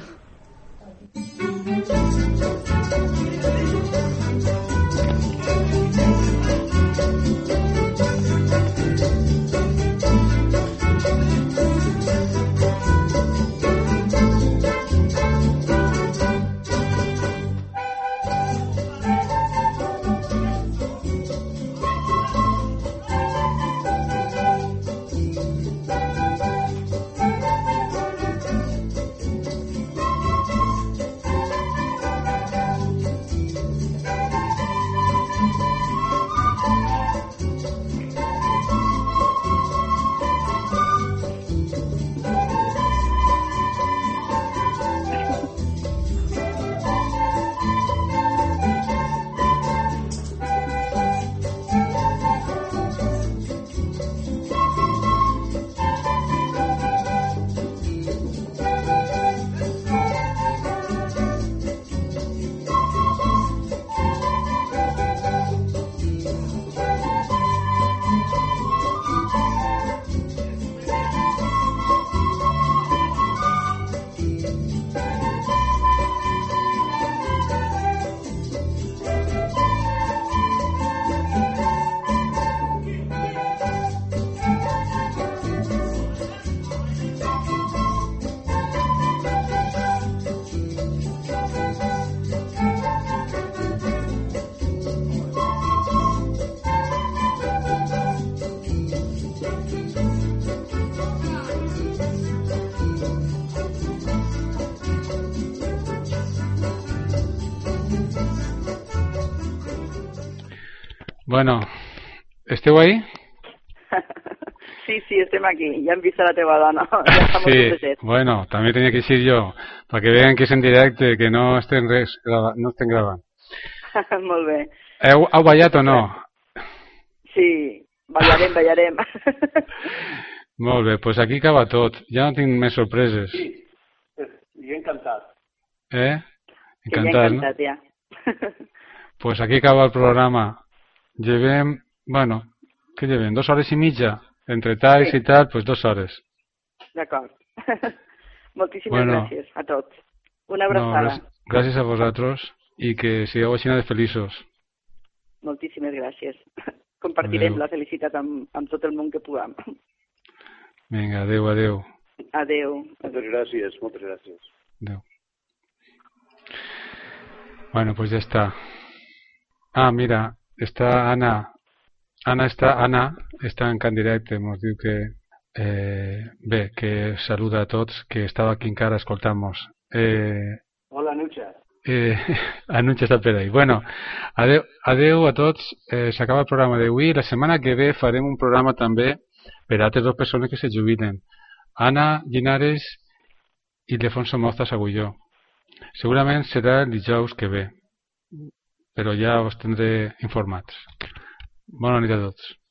[SPEAKER 5] Bueno, esteu ahí?
[SPEAKER 17] Sí, estem aquí. Ja hem vist la teva dona. Ja
[SPEAKER 5] sí, bueno, també tenia que dir jo, perquè veuen que és en directe, que no estem gravant.
[SPEAKER 17] Molt bé.
[SPEAKER 5] Heu ballat o no?
[SPEAKER 17] Sí, ballarem.
[SPEAKER 5] Molt bé, doncs aquí acaba tot. Ja no tinc més sorpreses.
[SPEAKER 11] Sí, i encantat.
[SPEAKER 5] Encantat,
[SPEAKER 17] no? Ja.
[SPEAKER 5] Pues aquí acaba el programa. Llevem, bueno, què llevem? 2 hores i mitja? Entre talls i tal, pues 2 hores.
[SPEAKER 17] D'acord. Moltíssimes gràcies a tots. Una abraçada.
[SPEAKER 5] Gràcies a vosaltres i que sigueu així de feliços.
[SPEAKER 17] Moltíssimes gràcies. Compartirem la felicitat amb tot el món que puguem.
[SPEAKER 5] Vinga, adeu.
[SPEAKER 17] Adeu.
[SPEAKER 11] Moltes gràcies.
[SPEAKER 5] Adeu. Bueno, pues ya está. Ah, mira, está Ana. Ana està en Can Directe, ens diu que bé, que saluda a tots, que estava aquí encara escoltant-nos.
[SPEAKER 11] Hola, Nucha.
[SPEAKER 5] Nucha està per ahí. Bueno, adeu a tots. S'acaba el programa d'avui. La setmana que ve farem un programa també per a altres 2 persones que se jubilen. Ana Linares i Ildefonso Mozas Agulló. Segurament serà el dijous que ve, però ja us tindré informats. Bona nit a tots.